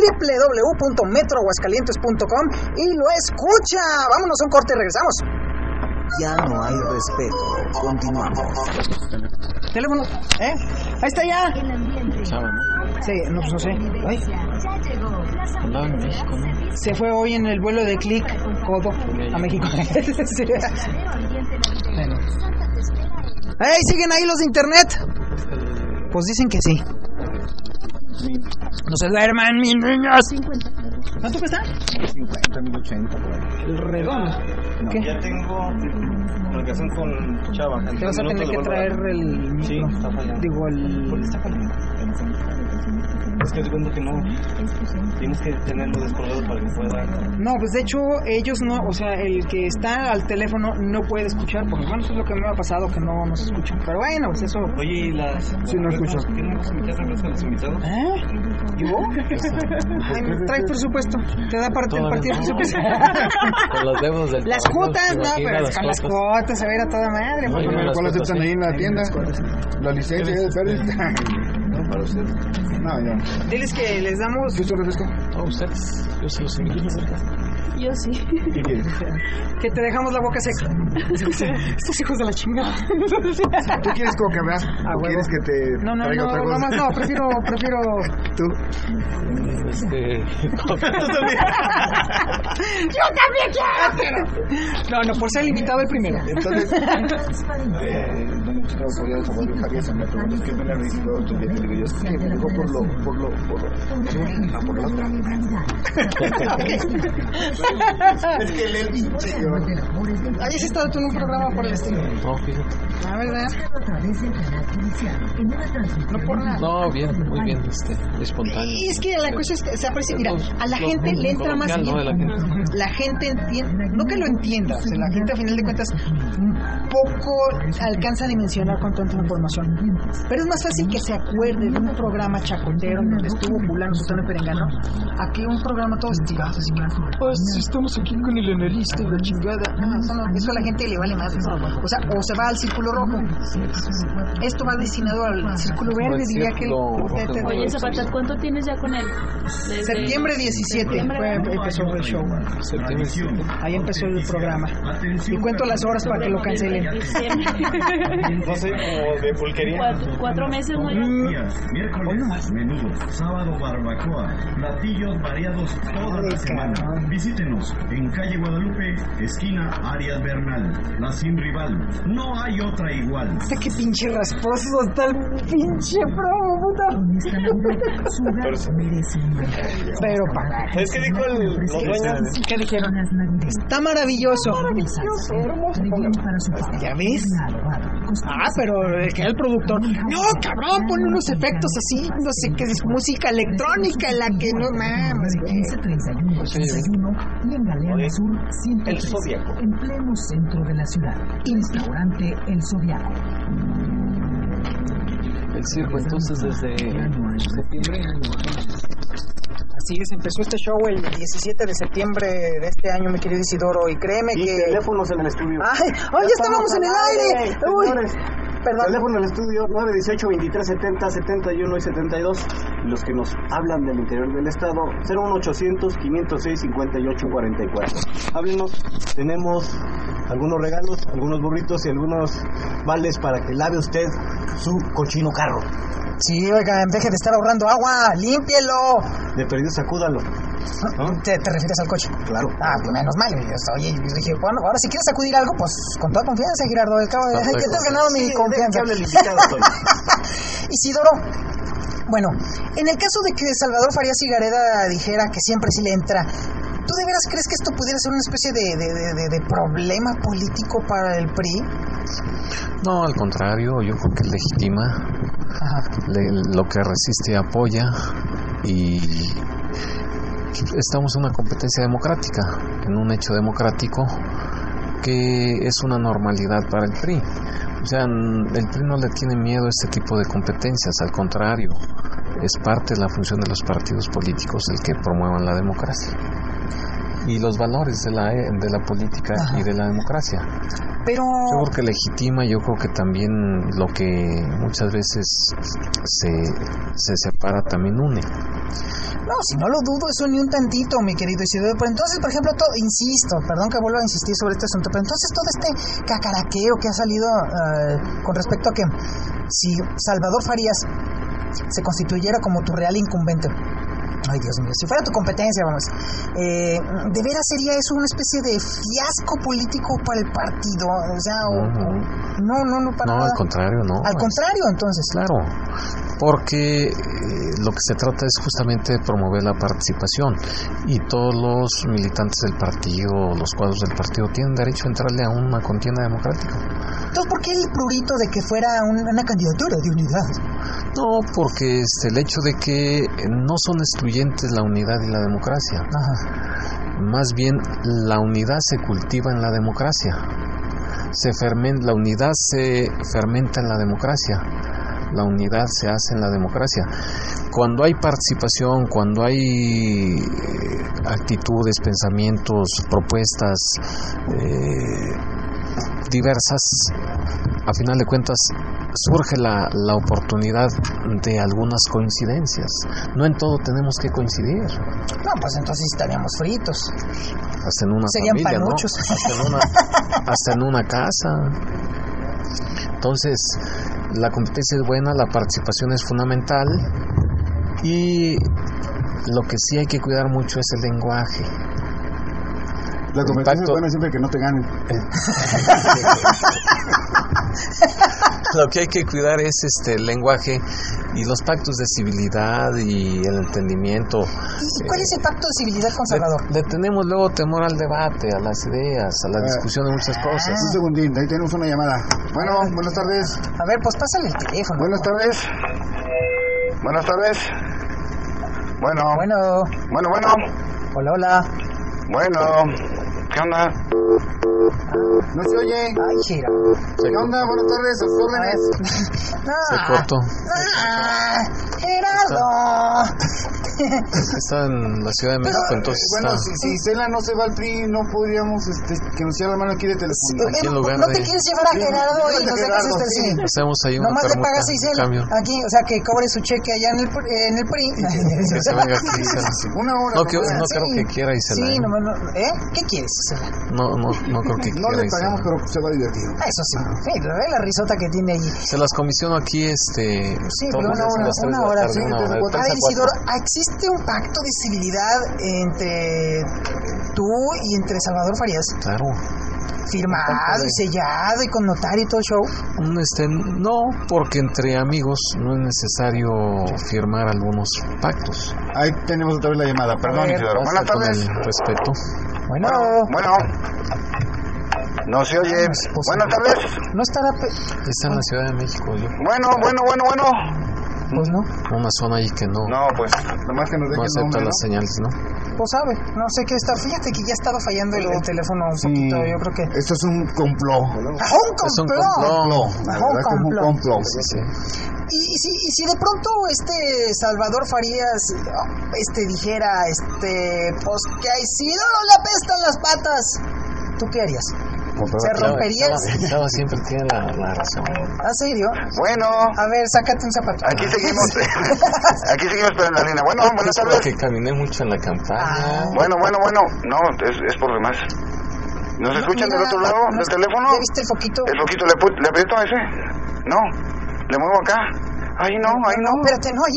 www.metroaguascalientes.com y lo escucha. Vámonos a un corte y regresamos. Ya no hay respeto, continuamos. Teléfono, ahí está ya. Sí, no, pues no sé. Ay. Se fue hoy en el vuelo de Click Codo a México. Sí. Bueno. ¡Ey! ¿Siguen ahí los de internet? Pues dicen que sí. No se duerman, mis niños. ¿Cuánto cuesta? 50, 1080 por ahí. El redondo. No, ¿Qué? ya tengo relación con Chava. Te vas a tener que traer el micro. Sí, está fallando. Digo, el... ¿Por qué está fallando? Es que digo que no. Tienes que tenerlo descolgado para que pueda... No, pues de hecho ellos no, o sea, el que está al teléfono no puede escuchar, porque bueno, eso es lo que me ha pasado, que no nos escuchan. Pero bueno, pues eso... Oye, ¿y las... Sí, no escucho. ¿Tienes refrescos a los invitados? ¿Yo? Traes presupuesto, te da parte del partido presupuesto. Con los demos del las cuotas, no, pero con las cuotas, a ver, a toda madre. ¿Cuál aceptan ahí en la tienda? La licencia de Pérez. No, para ustedes. No, ya. Diles que les damos... ¿Tú refresco? A ustedes, yo se los invito. Yo sí. ¿Qué quieres? Que te dejamos la boca seca. Estos hijos de la chingada. ¿Tú quieres coca, verdad? ¿O quieres que te traiga otra cosa? No, prefiero... ¿Tú? ¡Yo también quiero! No, por ser limitado el primero. Entonces... Doña Chica podría desaparecer Farías en Metro. Es que me la visitó otro día, te digo yo. Es que me dejó por lo... por la otra. Es que el pinche. ¿Habías estado tú en un programa por el estilo? No, fíjate. A ver, no por nada. No, bien, muy bien, espontáneo. Y es que la cosa es que se aprecia, mira, a la gente le entra más bien. La gente entiende, no que lo entienda, o sea, la gente a final de cuentas poco alcanza a dimensionar con tanta información. Pero es más fácil que se acuerde de un programa chacotero donde estuvo fulano, sutano y perengano, a que un programa todo estirado, así que, pues estamos aquí con el analista y la chingada. eso a la gente le vale más. O sea, o se va al círculo rojo. Esto va destinado al círculo verde, diría que... Oye, Zapata, ¿cuánto tienes ya con él? Desde septiembre 17 empezó el show. Ahí empezó el programa. Y cuento las horas para que lo cancelen. No sé, como de pulquería. 4 meses, ¿no? Miércoles, menudo. Sábado, barbacoa. Platillos variados toda la semana. Visítenos en calle Guadalupe, esquina Arias Bernal. La sin rival. No hay otra igual. Qué pinche rasposo está el pinche promo, puta. Pero para. ¿Sabes qué dijo los dueños? ¿Qué dijeron? Está maravilloso. Hermoso. ¿Ya ves? Pero que el productor. No, cabrón, pone unos efectos así. No sé qué es música electrónica, la que no mames. 1531 y en Galeana Sur 103, El Zodiaco. en pleno centro de la ciudad. Restaurante El Zodiaco. El circo entonces desde septiembre. Así es, empezó este show el 17 de septiembre de este año, mi querido Isidoro, y créeme y que... teléfonos en el estudio. ¡Ay! ¡Ya estábamos en el aire! ¡Uy! Perdón. Teléfono en el estudio 918-2370-71 y 72. Y los que nos hablan del interior del estado, 01800-506-5844. Háblenos, tenemos algunos regalos, algunos burritos y algunos vales para que lave usted su cochino carro. Sí, oiga, deje de estar ahorrando agua, límpielo. De perdido, sacúdalo. ¿No? ¿Te refieres al coche? Claro. Pues menos mal. Oye, yo dije, bueno, ahora si quieres sacudir algo, pues con toda confianza, Girardo. Acabo de que te has ganado mi confianza. Hable el invitado, Isidoro, bueno, en el caso de que Salvador Farías Higareda dijera que siempre sí le entra, ¿tú de veras crees que esto pudiera ser una especie de problema político para el PRI? No, al contrario, yo creo que legitima. Lo que resiste apoya, y estamos en una competencia democrática, en un hecho democrático que es una normalidad para el PRI. O sea, el PRI no le tiene miedo a este tipo de competencias, al contrario, es parte de la función de los partidos políticos el que promuevan la democracia y los valores de la política y de la democracia. Pero... Yo creo que legitima, yo creo que también lo que muchas veces se separa también une. No, si no lo dudo, eso ni un tantito, mi querido Isidoro. Pero entonces, por ejemplo, insisto, perdón que vuelva a insistir sobre este asunto, pero entonces todo este cacaraqueo que ha salido con respecto a que si Salvador Farías se constituyera como tu real incumbente, ay Dios mío, si fuera tu competencia, vamos, ¿de veras sería eso una especie de fiasco político para el partido? O sea, no, para nada. Al contrario, no. Al contrario, entonces. Claro, porque lo que se trata es justamente de promover la participación, y todos los militantes del partido, los cuadros del partido, tienen derecho a entrarle a una contienda democrática. Entonces, ¿por qué el prurito de que fuera una candidatura de unidad? No, porque el hecho de que no son excluyentes la unidad y la democracia. Más bien, la unidad se cultiva en la democracia. La unidad se fermenta en la democracia. La unidad se hace en la democracia. Cuando hay participación, cuando hay actitudes, pensamientos, propuestas diversas, a final de cuentas surge la oportunidad de algunas coincidencias. No en todo tenemos que coincidir. No, pues entonces estaríamos fritos. Hasta en una serían familia, panuchos, ¿no? Hasta en una casa. Entonces, la competencia es buena, la participación es fundamental, y lo que sí hay que cuidar mucho es el lenguaje. La competencia es buena siempre que no te ganen. Lo que hay que cuidar es el lenguaje y los pactos de civilidad y el entendimiento. ¿Y cuál es el pacto de civilidad con Salvador? Le tenemos luego temor al debate, a las ideas, a la discusión de muchas cosas. Un segundín, ahí tenemos una llamada. Bueno, buenas tardes. A ver, pues pásale el teléfono. Buenas tardes. Buenas tardes. Bueno. Bueno. Bueno. Hola. Bueno. ¿qué onda? No se oye. Ay, gira. ¿Qué onda? Buenas tardes, a sus órdenes. Se cortó. Gerardo. Está en la Ciudad de México, entonces bueno, está... si Cela no se va al PRI, no podríamos que nos lleve la mano aquí de teléfono. Aquí en lugar ¿No de... te quieres llevar a Gerardo y nos dejas sí. Hacemos ahí una nomás le permuta, pagas 6 cambio. aquí, o sea, que cobre su cheque allá en el PRI. Que se venga aquí, Isela. Una hora. No creo que quiera Isela. Sí, ¿qué quieres, Isela? No creo que quiera No le Isela. pagamos, pero se va a divertir. Eso sí, ve la risota que tiene allí. Se las comisiono aquí, Sí, todos pero los días a las 3 de la tarde, sí, una hora, de A 3 ver, a 4. Isidoro, ¿existe un pacto de civilidad entre tú y entre Salvador Farías? Claro. Firmado y sellado y con notario y todo el show. No, porque entre amigos no es necesario firmar algunos pactos. Ahí tenemos otra vez la llamada, perdón, Isidoro. Buenas Con tardes. el respeto. Bueno. No se oye. Buenas tardes. No estará... Está en la Ciudad de México, yo. Bueno. Pues no. Una zona ahí que no pues, nomás que nos deje el acepta nombre, ¿no? las señales, ¿no? Pues sabe, no sé qué está. Fíjate que ya ha estado fallando el teléfono un poquito, yo creo que... Esto es un complot. Es un complot. La verdad que es un complot. Sí. Y si de pronto Salvador Farías dijera pues que a Isidoro le apestan las patas, ¿tú qué harías? ¿Se rompería? Chava siempre tiene la razón. ¿Ah, serio? Bueno. A ver, sácate un zapato. Aquí seguimos. Pero en la línea. Buenas tardes. Porque caminé mucho en la campaña. Bueno. No, es por demás. ¿Nos escuchan del otro lado del teléfono? ¿Ya viste el foquito? ¿El foquito le aprieto a ese? No. ¿Le muevo acá? Ahí no. Espérate, no.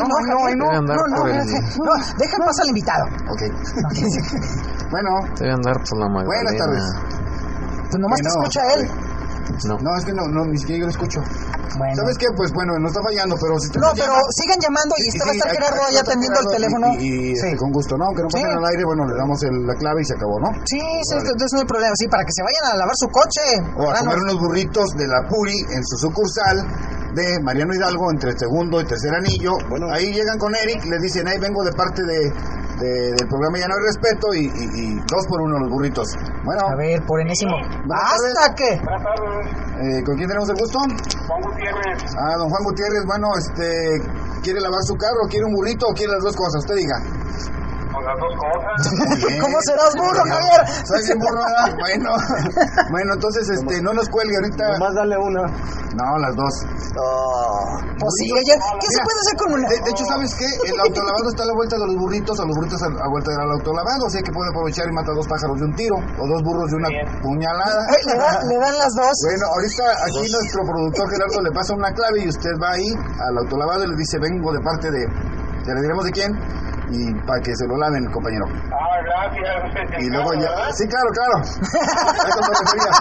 No, deja pasar al invitado. Ok. Bueno. Debe andar por la Magdalena. Buenas tardes. Pues nomás te escucha él. No, es que no, ni siquiera yo lo escucho. Bueno. ¿Sabes qué? Pues bueno, no está fallando, pero si te No, pero sigan llamando y va a estar Gerardo ahí atendiendo el teléfono. Y con gusto, ¿no? Aunque no pasen al aire, bueno, le damos la clave y se acabó, ¿no? Sí, entonces no hay problema. Sí, para que se vayan a lavar su coche. O a comer unos burritos de la Puri en su sucursal de Mariano Hidalgo entre segundo y tercer anillo. Bueno, ahí llegan con Eric, les dicen, ahí vengo de parte del programa Ya No Hay Respeto y 2 por 1 los burritos. Bueno. A ver, por enésimo. ¿Hasta qué? Buenas tardes. ¿Con quién tenemos el gusto? Juan Gutiérrez. Don Juan Gutiérrez, bueno, ¿quiere lavar su carro, quiere un burrito o quiere las dos cosas? Usted diga. Con las dos cosas. ¿Cómo serás burro, Javier? Soy bien burro, ¿verdad? Bueno, entonces, no nos cuelgue ahorita. Nomás dale una. No, las dos. Pues sí, oye, ¿qué se puede hacer con una? De hecho, ¿sabes qué? El autolavado está a la vuelta de los burritos, a los burritos a vuelta del autolavado, así que puede aprovechar y mata 2 pájaros de un tiro, o 2 burros de una puñalada. Le dan las dos. Bueno, ahorita aquí nuestro productor Gerardo le pasa una clave y usted va ahí al autolavado y le dice, vengo de parte de... ¿Ya le diremos de quién? Y para que se lo laven, compañero. Gracias. Y luego ya... Sí, claro. A eso me refería.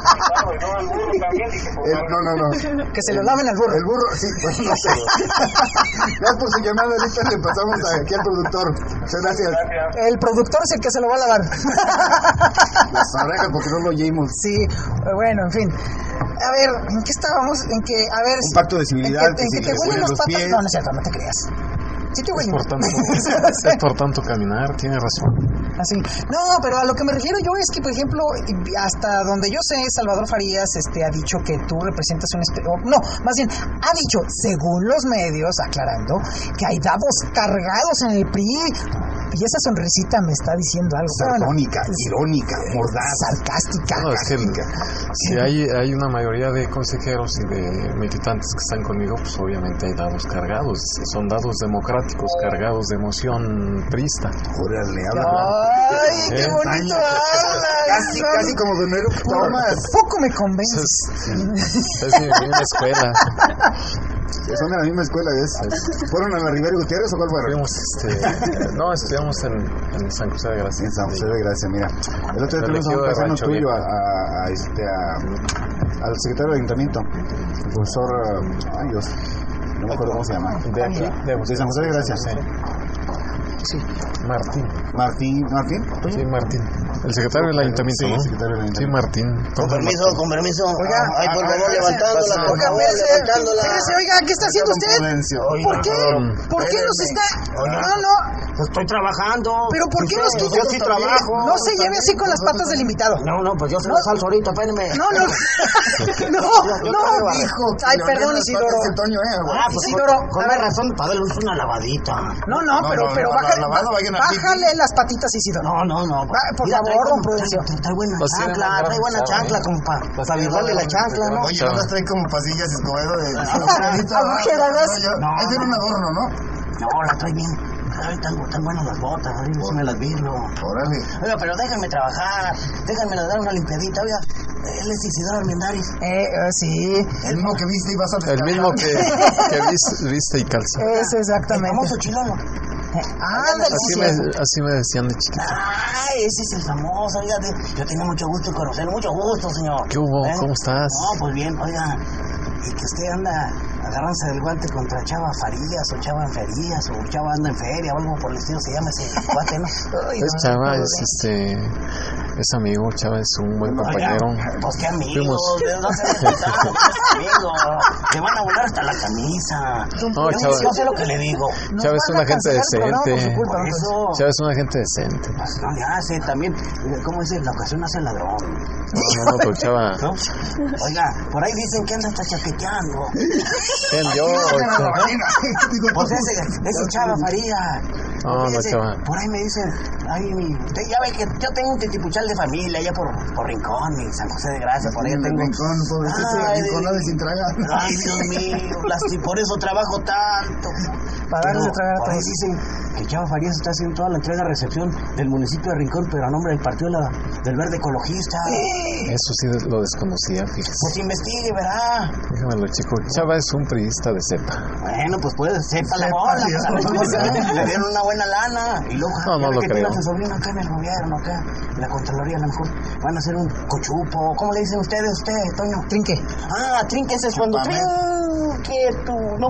No. Que se lo laven al burro. El burro, sí, pues no sé. Gracias por su llamada, ahorita le pasamos aquí al productor. Muchas gracias. El productor es el que se lo va a lavar. Las orejas porque no lo oímos. Sí, bueno, en fin. A ver, ¿en qué estábamos? En que, a ver... Un pacto de civilidad. En que te huelen los patas. No, no es cierto, no te creas. Sí te huelen. Es por tanto caminar, tiene razón. Así. No, pero a lo que me refiero yo es que, por ejemplo, hasta donde yo sé, Salvador Farías ha dicho que tú representas no, más bien, ha dicho, según los medios, aclarando, que hay davos cargados en el PRI. Y esa sonrisita me está diciendo algo. Sardónica, irónica, mordaz, sarcástica. No, es que si hay una mayoría de consejeros y de militantes que están conmigo, pues obviamente hay dados cargados. Son dados democráticos cargados de emoción prista. Órale, habla. ¡Ay, qué bonito hablas! Casi como Don Erup Thomas. Poco me convences. Es mi misma escuela. Son de la misma escuela, ¿ves? ¿Fueron a la Rivera Gutiérrez o cuál fueron? Estudiamos en San José de Gracia. En San José de Gracia, mira. El otro día tuvimos a un paisano tuyo, al secretario del ayuntamiento, el profesor, ay Dios, no me acuerdo cómo se llama. De aquí, de San José de Gracia. Sí. Sí. Martín. Sí, Martín. El secretario del ayuntamiento, ¿no? Sí, Martín. Con permiso. Oiga, ay, por favor, levantándola, Oiga, ¿qué está haciendo usted? ¿Por qué nos está...? No. Pues estoy trabajando. ¿Pero por qué nos quita? Yo sí trabajo. No se lleve así con las patas del invitado. No, pues yo se las alzo ahorita, espérenme. No, hijo. Ay, perdón, Isidoro. Pues Isidoro, con la razón, para darle una lavadita. No, pero bájale las patitas, Isidoro. No. Por favor, don Prudencio. Trae buena chancla, compa. Para ayudarle la chancla, ¿no? Oye, las trae como pasillas Escobedo de... No, es de un adorno, ¿no? No, la trae bien. Ay, tan buenas las botas, ahí sí me las vino. Órale. Oiga, pero déjenme trabajar, déjenme dar una limpiadita, oiga. Él es Isidoro Armendáriz. Sí. El mismo que viste y vas a descargar. El mismo que viste y calza. Eso, exactamente. El famoso chileno. Así me decían de chiquito. Ay, ese es el famoso, oiga. Yo tengo mucho gusto en conocerlo, mucho gusto, señor. ¿Qué hubo? ¿Cómo estás? No, pues bien, oiga. Y que usted anda agarrándose del guante contra Chava Farías o Chava en Ferías o Chava anda en feria o algo por el estilo, se llama ese guante, ¿no? Chava es amigo, Chava es un buen compañero. Pues qué amigos, no se respetaron, amigos. Te van a volar hasta la camisa. No, Chava. Yo sé lo que le digo. Chava es una gente decente. Chava es una gente decente. Pues no le hace también, ¿cómo dice? La ocasión hace el ladrón. No, pero Chava. ¿No? Oiga, por ahí dicen que anda hasta chaqueteando. ¿Quién, yo? Pues ese Chava Faría. No, Chava. Por ahí me dicen, ya ve que yo tengo un titipuchal de familia allá por Rincón y San José de Gracia, por ahí tengo. Rincón, Rincón de sin tragar. Ay, Dios mío, por eso trabajo tanto. Para darles de tragar a por ahí todos. dicen que Chava Farías está haciendo toda la entrega-recepción del municipio de Rincón, pero a nombre del partido del Verde Ecologista. Eso sí lo desconocía, fíjese. Pues investigue, verá. Déjamelo, chico. Chava es un priista de cepa. Bueno, pues puede sepa la bola. Le dieron una buena lana. Y luego, no lo que creo. tiene a su sobrino acá en el gobierno, acá en la Contraloría, a lo mejor van a hacer un cochupo. ¿Cómo le dicen ustedes, Toño? Trinque. Trinque, ese es cuando trinque tú. No.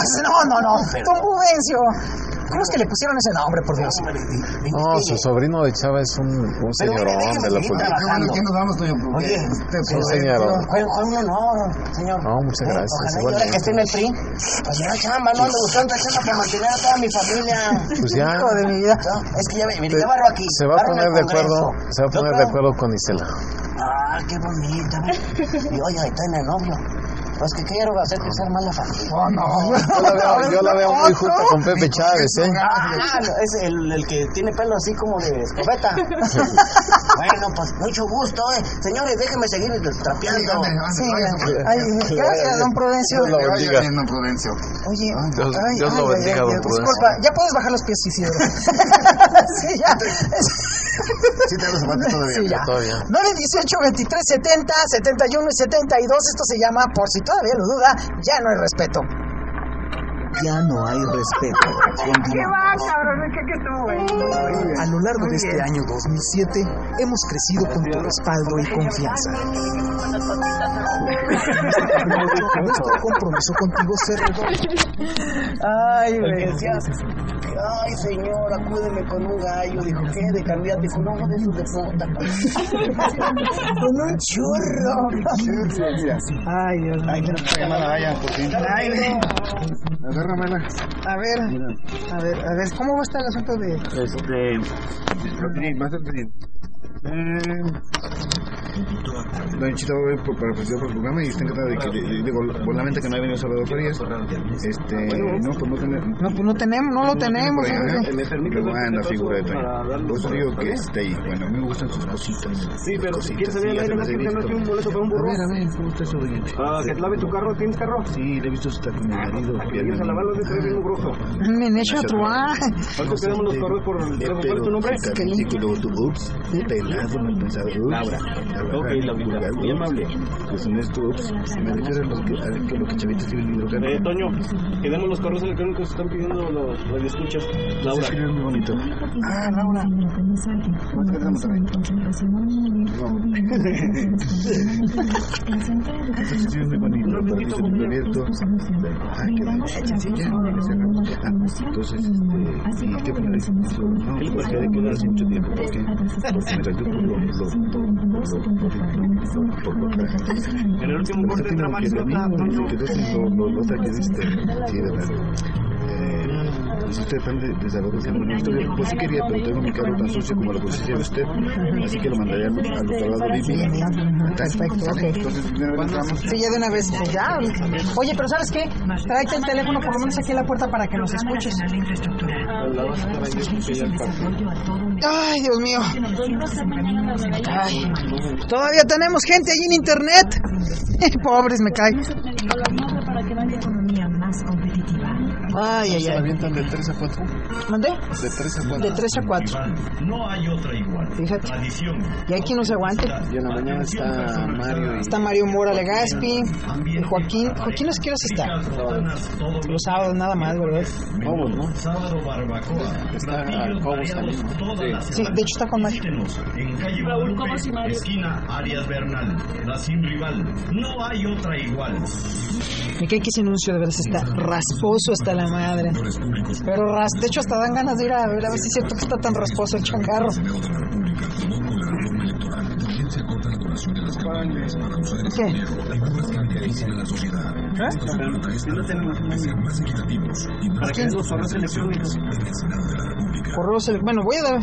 Don Prudencio. ¿Cómo es que le pusieron ese nombre, por Dios? No, su sobrino de Chava es un señorón de la política. ¿Quién nos vamos, Toño? Oye, un señorón. Fue un honor, señor. No, muchas gracias. Ojalá y ahora que esté en el PRI, pues ya chamba, no ando buscando chamba para mantener a toda mi familia. Pues ya. Hijo de mi vida. No, es que ya ya barro aquí. Se va a poner de acuerdo con Isela. Qué bonita. Y oye, ahí está en el novio. Pues que quiero hacer crecer más la familia. Yo la veo muy junta con Pepe Chávez, ¿eh? Es el que tiene pelo así como de escopeta. Bueno, pues mucho gusto, señores, déjenme seguir trapeando. Gracias, don Prudencio. Dios lo bendiga. Don Prudencio. Oye, Dios lo bendiga, don Prudencio. Disculpa, ya puedes bajar los pies, Isidoro. Sí, ya. Sí, te los zapatos todavía. Sí, ya. Todavía. 9, 18, 23, 70, 71 y 72. Esto se llama, por si todavía lo duda, ya no hay respeto. Ya no hay respeto. ¿Qué va, cabrón? ¿Qué estuvo, güey? A lo largo de este año 2007, hemos crecido con tu respaldo y confianza. Nuestro compromiso contigo se renovó. Ay, güey. Ay, señor, acúdeme con un gallo. Dijo, ¿qué? De candidato. Dijo, no, de esos de fruta. Con un churro. Ay, Dios mío. Ay, que nos traigan a la valla, por fin. Ay, güey. Agárramela. A ver, ¿cómo va a estar el asunto de...? Va a ser bien. Don Chito va a ver para participar por el programa y está encantado de que, digo, por la mente que no ha venido Salvador Farías. No, pues no tenemos. No, pues no lo tenemos. Pero buena figura de Toño. Por eso digo que está ahí. Bueno, a mí me gustan sus cositas. Sí, pero si quieres salir al aire, no es un boleto para un burro. A ver, ¿cómo está eso, doña? ¿Que te lave tu carro? ¿Tienes carro? Sí, le he visto estar con mi marido. ¿Quieres a lavarlo de tres bien grosso? Me necha truá. ¿Cuánto tenemos los correos por tu nombre? Y luego tu ups, pelado, mal pensado. Laura. Ok, Laura. legal. Muy amable. Pues en esto, si me refiero a lo que Chavita escribe en el libro. Toño, que demos los correos electrónicos que están pidiendo los escuchas. Laura. Se escribe muy bonito. Ah, Laura. ¿Más que estamos también? No. Se escribe muy bonito. Para mí se me abierto. Que la sencilla. Entonces, no te pones. No, porque hay que darse mucho tiempo. Porque me rayó por lo en el último corte entra Mario Scott. Lo otra que diste, sí, verdad. Si usted depende de Salvador, pues sí quería, pero tengo mi carro tan sucio como la posición de usted, así que lo mandaré al otro lado de mí. Perfecto, ok. Sí, ya de una vez, ya. Oye, pero ¿sabes qué? Tráete el teléfono por lo menos aquí a la puerta para que nos escuches. Ay, Dios mío. Ay, todavía tenemos gente ahí en internet. Pobres, me cae. Ay, ay, ¿Se ay. avientan de 3 a 4? ¿Mandé? De 3 a 4. De 3 a 4. No hay otra igual. Fíjate. Tradición. Y hay quien no se aguante. Y en la mañana está Mario. Está Mario Mora Legaspi. Y Joaquín. ¿Joaquín los quiero está? Los sábados nada más, ¿verdad? Cobos, ¿no? Sábado barbacoa. Está Cobos también, ¿no? Sí, de hecho está con Mario. En calle Guadalupe, esquina Arias Bernal, la sin rival. No hay otra igual. Me cae que ese anuncio de verdad está rasposo hasta la madre. Pero de hecho hasta dan ganas de ir a ver si es cierto que está tan rasposo el changarro. ¿Qué? Bueno, voy a dar.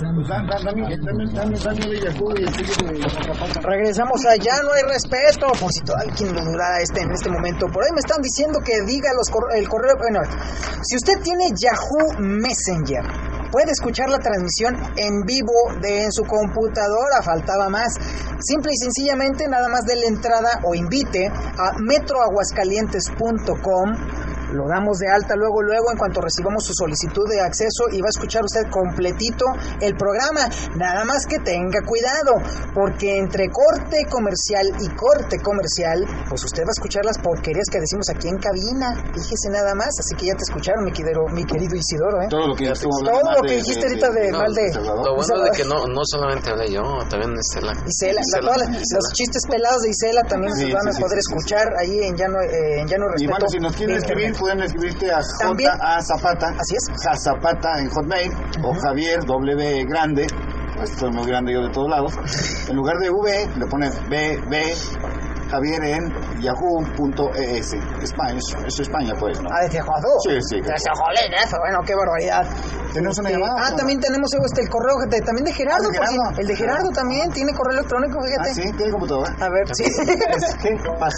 Regresamos a Ya No Hay Respeto. Por si todavía alguien lo dudara en este momento. Por ahí me están diciendo que diga el correo. Bueno, si usted tiene Yahoo Messenger, puede escuchar la transmisión en vivo en su computadora. Faltaba más. Simple y sencillamente nada más déle entrada o invite a metroaguascalientes.com. Lo damos de alta luego en cuanto recibamos su solicitud de acceso y va a escuchar usted completito el programa. Nada más que tenga cuidado, porque entre corte comercial y corte comercial, pues usted va a escuchar las porquerías que decimos aquí en cabina. Fíjese nada más, así que ya te escucharon, mi querido Isidoro, ¿eh? Todo lo que dijiste ahorita de mal de... Lo bueno de que no solamente hablé yo, también Isela. Los chistes pelados de Isela también se van a poder escuchar ahí en Ya No Respeto. Y bueno, si nos quieren escribir, pueden escribirte a J.A. Zapata. Así es. Zapata en Hotmail o Javier W grande. Estoy muy grande yo de todos lados. En lugar de V, le ponen BB Javier en yahoo.es. España, es España, pues, ¿no? ¿De Yahoo? Sí. Bueno, qué barbaridad. ¿Tenemos una llamada? También tenemos el correo también de Gerardo. El de Gerardo también tiene correo electrónico, fíjate. Sí, tiene computadora. A ver, sí. Es que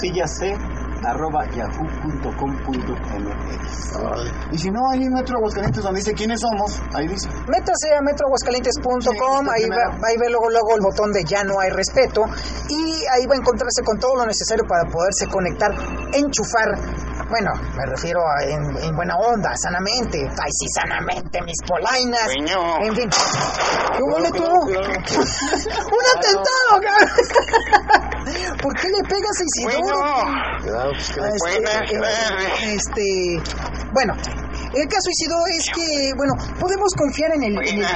pasillac@yahoo.com.mx. Y si no, hay un Metro Aguascalientes donde dice quiénes somos, ahí dice. Métase a metroaguascalientes.com, ahí ve luego el botón de Ya No Hay Respeto y ahí va a encontrarse con todo lo necesario para poderse conectar, enchufar. Bueno, me refiero en buena onda, sanamente. Ay, sí, sanamente, mis polainas. Señor. En fin. ¿Qué huele tú? ¡Un atentado, cabrón! ¿Por qué le pegas a Isidoro? Cuidado, pues que Bueno, el caso, Isidoro, es que, bueno, podemos confiar en el...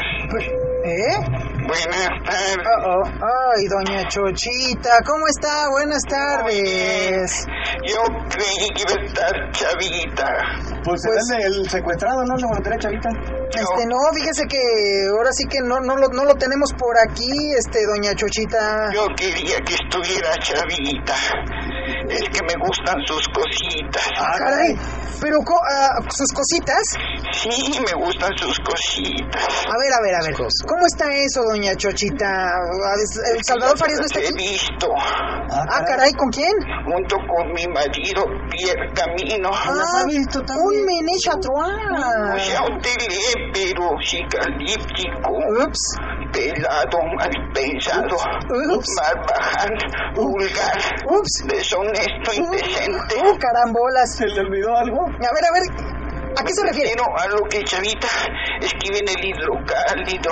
Buenas tardes. Ay, doña Chochita, ¿cómo está? Buenas tardes. Yo creí que iba a estar Chavita. Pues el secuestrado, ¿no? ¿Le volveré Chavita? No, fíjese que ahora sí que no lo tenemos por aquí, doña Chochita. Yo quería que estuviera Chavita. Es que me gustan sus cositas. Ah, caray. Pero, ¿sus cositas? Sí, me gustan sus cositas. A ver. ¿Cómo está eso, doña Chochita? ¿El Salvador Farías no está aquí? He visto. Caray, ¿con quién? Junto con mi marido, Pierre Camino. ¿Las ha visto también? Un menage à trois. O sea, un tele, pero psicalíptico. Ups. Pelado, mal pensado. Ups. Barbaján, vulgar. Ups. Deshonesto, indecente. Carambolas. ¿Se le olvidó algo? A ver. ¿A ¿A qué se refiere? No, a lo que Chavita escribe en el hidrocálido.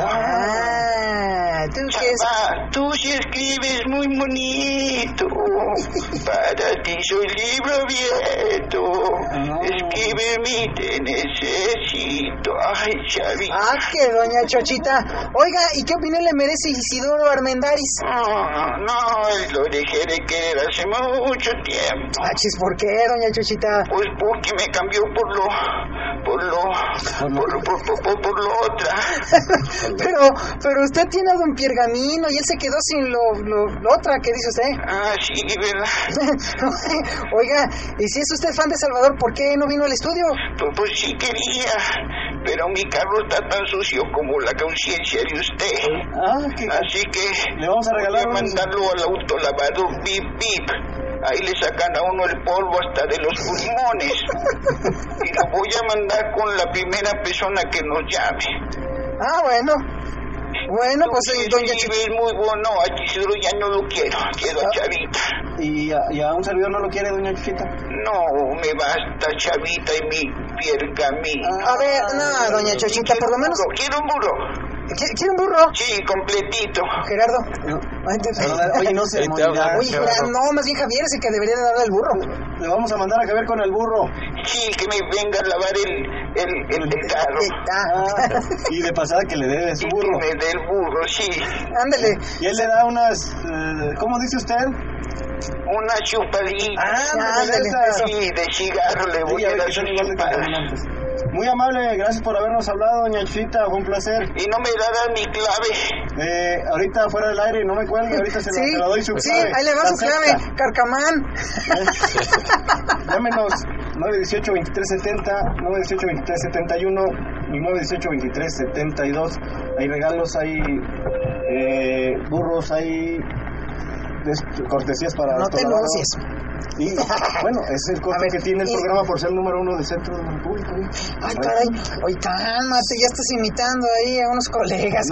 Tú sí escribes muy bonito. Para ti soy libro abierto. Escríbeme, te necesito. Ay, Chavita. Que doña Chochita. Oiga, ¿y qué opinión le merece Isidoro Armendáriz? No, lo dejé de querer hace mucho tiempo. ¿Por qué, doña Chochita? Pues porque me cambió por lo otra. pero usted tiene a don Piergamino y él se quedó sin lo otra, ¿qué dice usted? Sí, ¿verdad? Oiga, y si es usted fan de Salvador, ¿por qué no vino al estudio? Pues sí quería, pero mi carro está tan sucio como la conciencia de usted. Así que le vamos a regalar mandarlo al autolavado Bip Bip. Ahí le sacan a uno el polvo hasta de los pulmones. Y lo voy a mandar con la primera persona que nos llame. Bueno, pues doña Chiquita es muy bueno. A Isidoro ya no lo quiero a Chavita. ¿Y a un servidor no lo quiere, doña Chiquita? No, me basta Chavita y mi Piergamino. A ver, no, doña Chochita, por lo menos... Quiero un burro. ¿Quiere un burro? Sí, completito. Gerardo. Oye, no se morirá. Oye, no, más bien Javier es el que debería de darle el burro. Le vamos a mandar a Javier con el burro. Sí, que me venga a lavar el carro. Y de pasada que le dé su burro. Que me dé el burro, sí. Ándale. Y él le da unas... ¿cómo dice usted? Una chupadita. Ándale. Sí, de cigarro le voy a dar su chupada. Muy amable, gracias por habernos hablado, doña Chita, fue un placer. Y no me da mi clave. Ahorita fuera del aire, no me cuelgue, ahorita se la doy su clave. Sí, ahí le va su clave, Carcamán. Llámenos 918-2370, 918-2371 y 918-2372. Hay regalos, hay burros, hay cortesías para... No te lucies. Y bueno, es el costo que tiene el programa por ser el número 1 del centro de la República. Ay, caray, oye, cálmate, ya estás imitando ahí a unos colegas.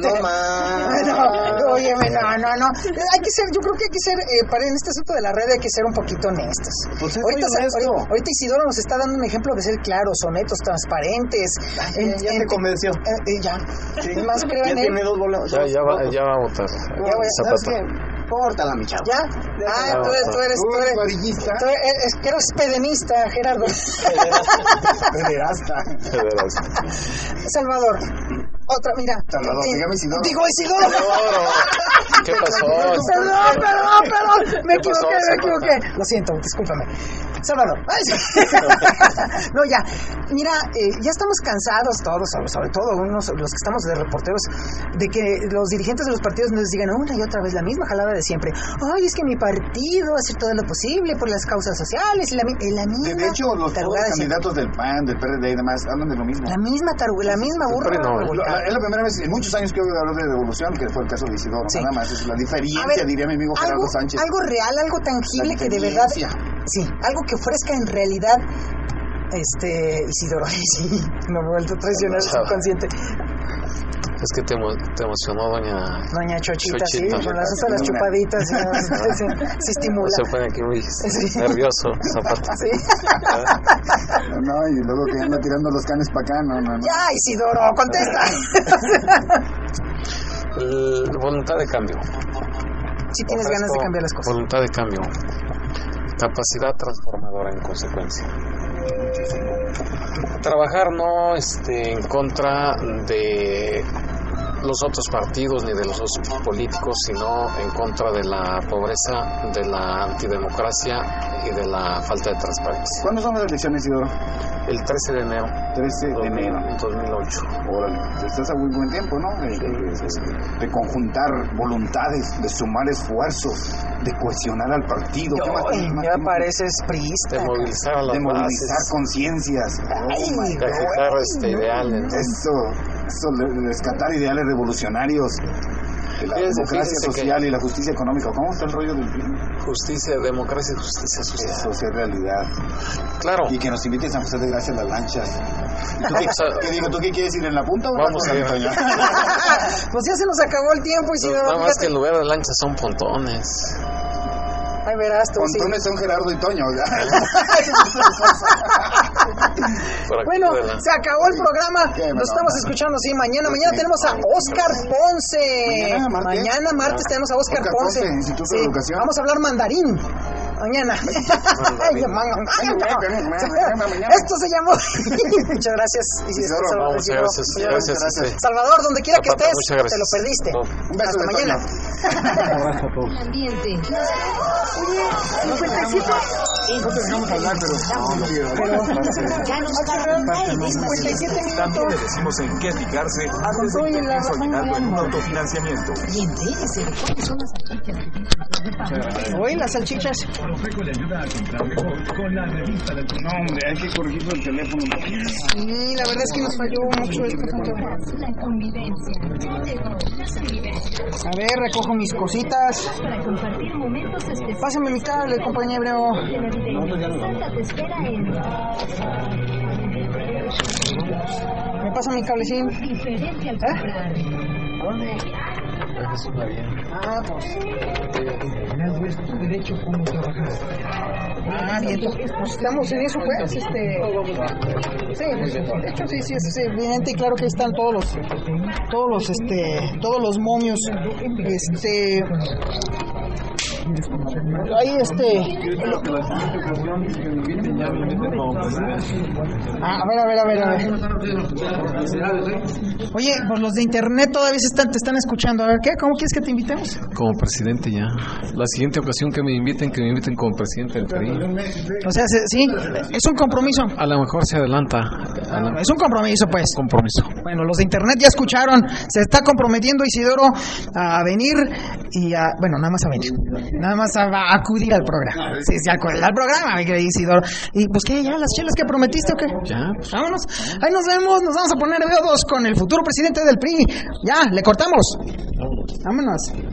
Óyeme, no. Hay que ser, yo creo que hay que ser, en este asunto de la red hay que ser un poquito honestos. Pues ahorita Isidoro nos está dando un ejemplo de ser claros, honestos, transparentes. Ya te convenció. Ya. Sí. Más creo en él. Tiene 2 boletos. Ya va a votar. Córtala, mi chavo. ¿Ya? Tú eres varillista. Que eres pedenista, Gerardo. Pederasta. Salvador. Otra, mira. Salvador, dígame Isidoro. Digo Isidoro. ¿Qué pasó? Perdón. Me equivoqué. Lo siento, discúlpame. Salvador. No, ya. Mira, ya estamos cansados todos, sobre todo los que estamos de reporteros, de que los dirigentes de los partidos nos digan una y otra vez la misma jalada de siempre. Ay, es que mi partido hace todo lo posible por las causas sociales y la misma. De hecho, los candidatos del PAN, del PRD y demás hablan de lo mismo. La misma burra. Es la primera vez en muchos años que he oído hablar de revolución, que fue el caso de Isidoro. Sí. Nada más, es la diferencia, diría mi amigo Gerardo Sánchez. Algo real, algo tangible que de verdad. Sí, algo que ofrezca en realidad. Isidoro, sí, no me he vuelto a traicionar el subconsciente. Es que te emocionó doña Chochita, sí, con las chupaditas, se estimula. Se pone aquí muy nervioso, Zapata. Sí. No, y luego que anda tirando los canes para acá, no. Ya, Isidoro, contesta. Voluntad de cambio. Si tienes ganas de cambiar las cosas. Voluntad de cambio. Capacidad transformadora en consecuencia. Trabajar no en contra de los otros partidos ni de los otros políticos, sino en contra de la pobreza, de la antidemocracia y de la falta de transparencia. ¿Cuándo son las elecciones, Isidoro? El 13 de enero. 13 de enero. 2008. Órale, estás a muy buen tiempo, ¿no? De conjuntar voluntades, de sumar esfuerzos, de cohesionar al partido. Ya pareces priista. De movilizar a las de movilizar conciencias. De fijar ideales. Eso, rescatar ideales revolucionarios. De la democracia social y la justicia económica. ¿Cómo está el rollo del PRI? Justicia, democracia y justicia social. Eso es realidad. Claro. Y que nos inviten a San José de Gracia a las lanchas. ¿Tú qué quieres ir en la punta o en Vamos la punta? Pues ya se nos acabó el tiempo, Isidoro. Nada más que en lugar de lanchas son pontones. Ay, verás tú. Pontones son Gerardo y Toño. Bueno, se acabó el programa. Nos estamos escuchando, sí, mañana. Mañana tenemos a Oscar Ponce. Mañana martes tenemos a Oscar Ponce. Instituto de Educación. Vamos a hablar mandarín. Mañana. Esto se llamó. Muchas gracias. Gracias. Salvador, donde quiera que estés, te lo perdiste. Un beso. Hasta mañana. Ambiente. No te dejamos hablar, pero También le decimos en qué fijarse antes de invertir su aguinaldo en un autofinanciamiento. Y entérese de cuáles son las salchichas. Hoy las salchichas. Profeco le ayuda a comprar mejor con la revista del... no, hombre, hay que corregir el teléfono. Sí, la verdad es que nos falló mucho esto. La convivencia. A ver, recojo mis cositas. Para compartir momentos especiales. Pásame mi cable, compañero. Te espera en Me pasa mi cablecín. diferente al popular. Ah, pues. Es tu derecho como trabajador. Ah, bien, pues estamos en eso, pues. Sí, pues, de hecho, sí, es evidente y claro que ahí están todos los momios. Ahí a ver. Oye, pues los de internet todavía te están escuchando. A ver, ¿qué? ¿Cómo quieres que te invitemos? Como presidente ya. La siguiente ocasión que me inviten como presidente del PRI. O sea, sí, es un compromiso. A lo mejor se adelanta. Es un compromiso, pues. Compromiso. Bueno, los de internet ya escucharon. Se está comprometiendo Isidoro a venir y nada más a venir. Nada más a acudir al programa. Sí, acudir al programa, mi querido Isidoro. Y pues, ¿qué? ¿Ya las chelas que prometiste o qué? Ya. Pues. Vámonos. Ahí nos vemos. Nos vamos a poner dedos con el futuro presidente del PRI. Ya, le cortamos. Vámonos.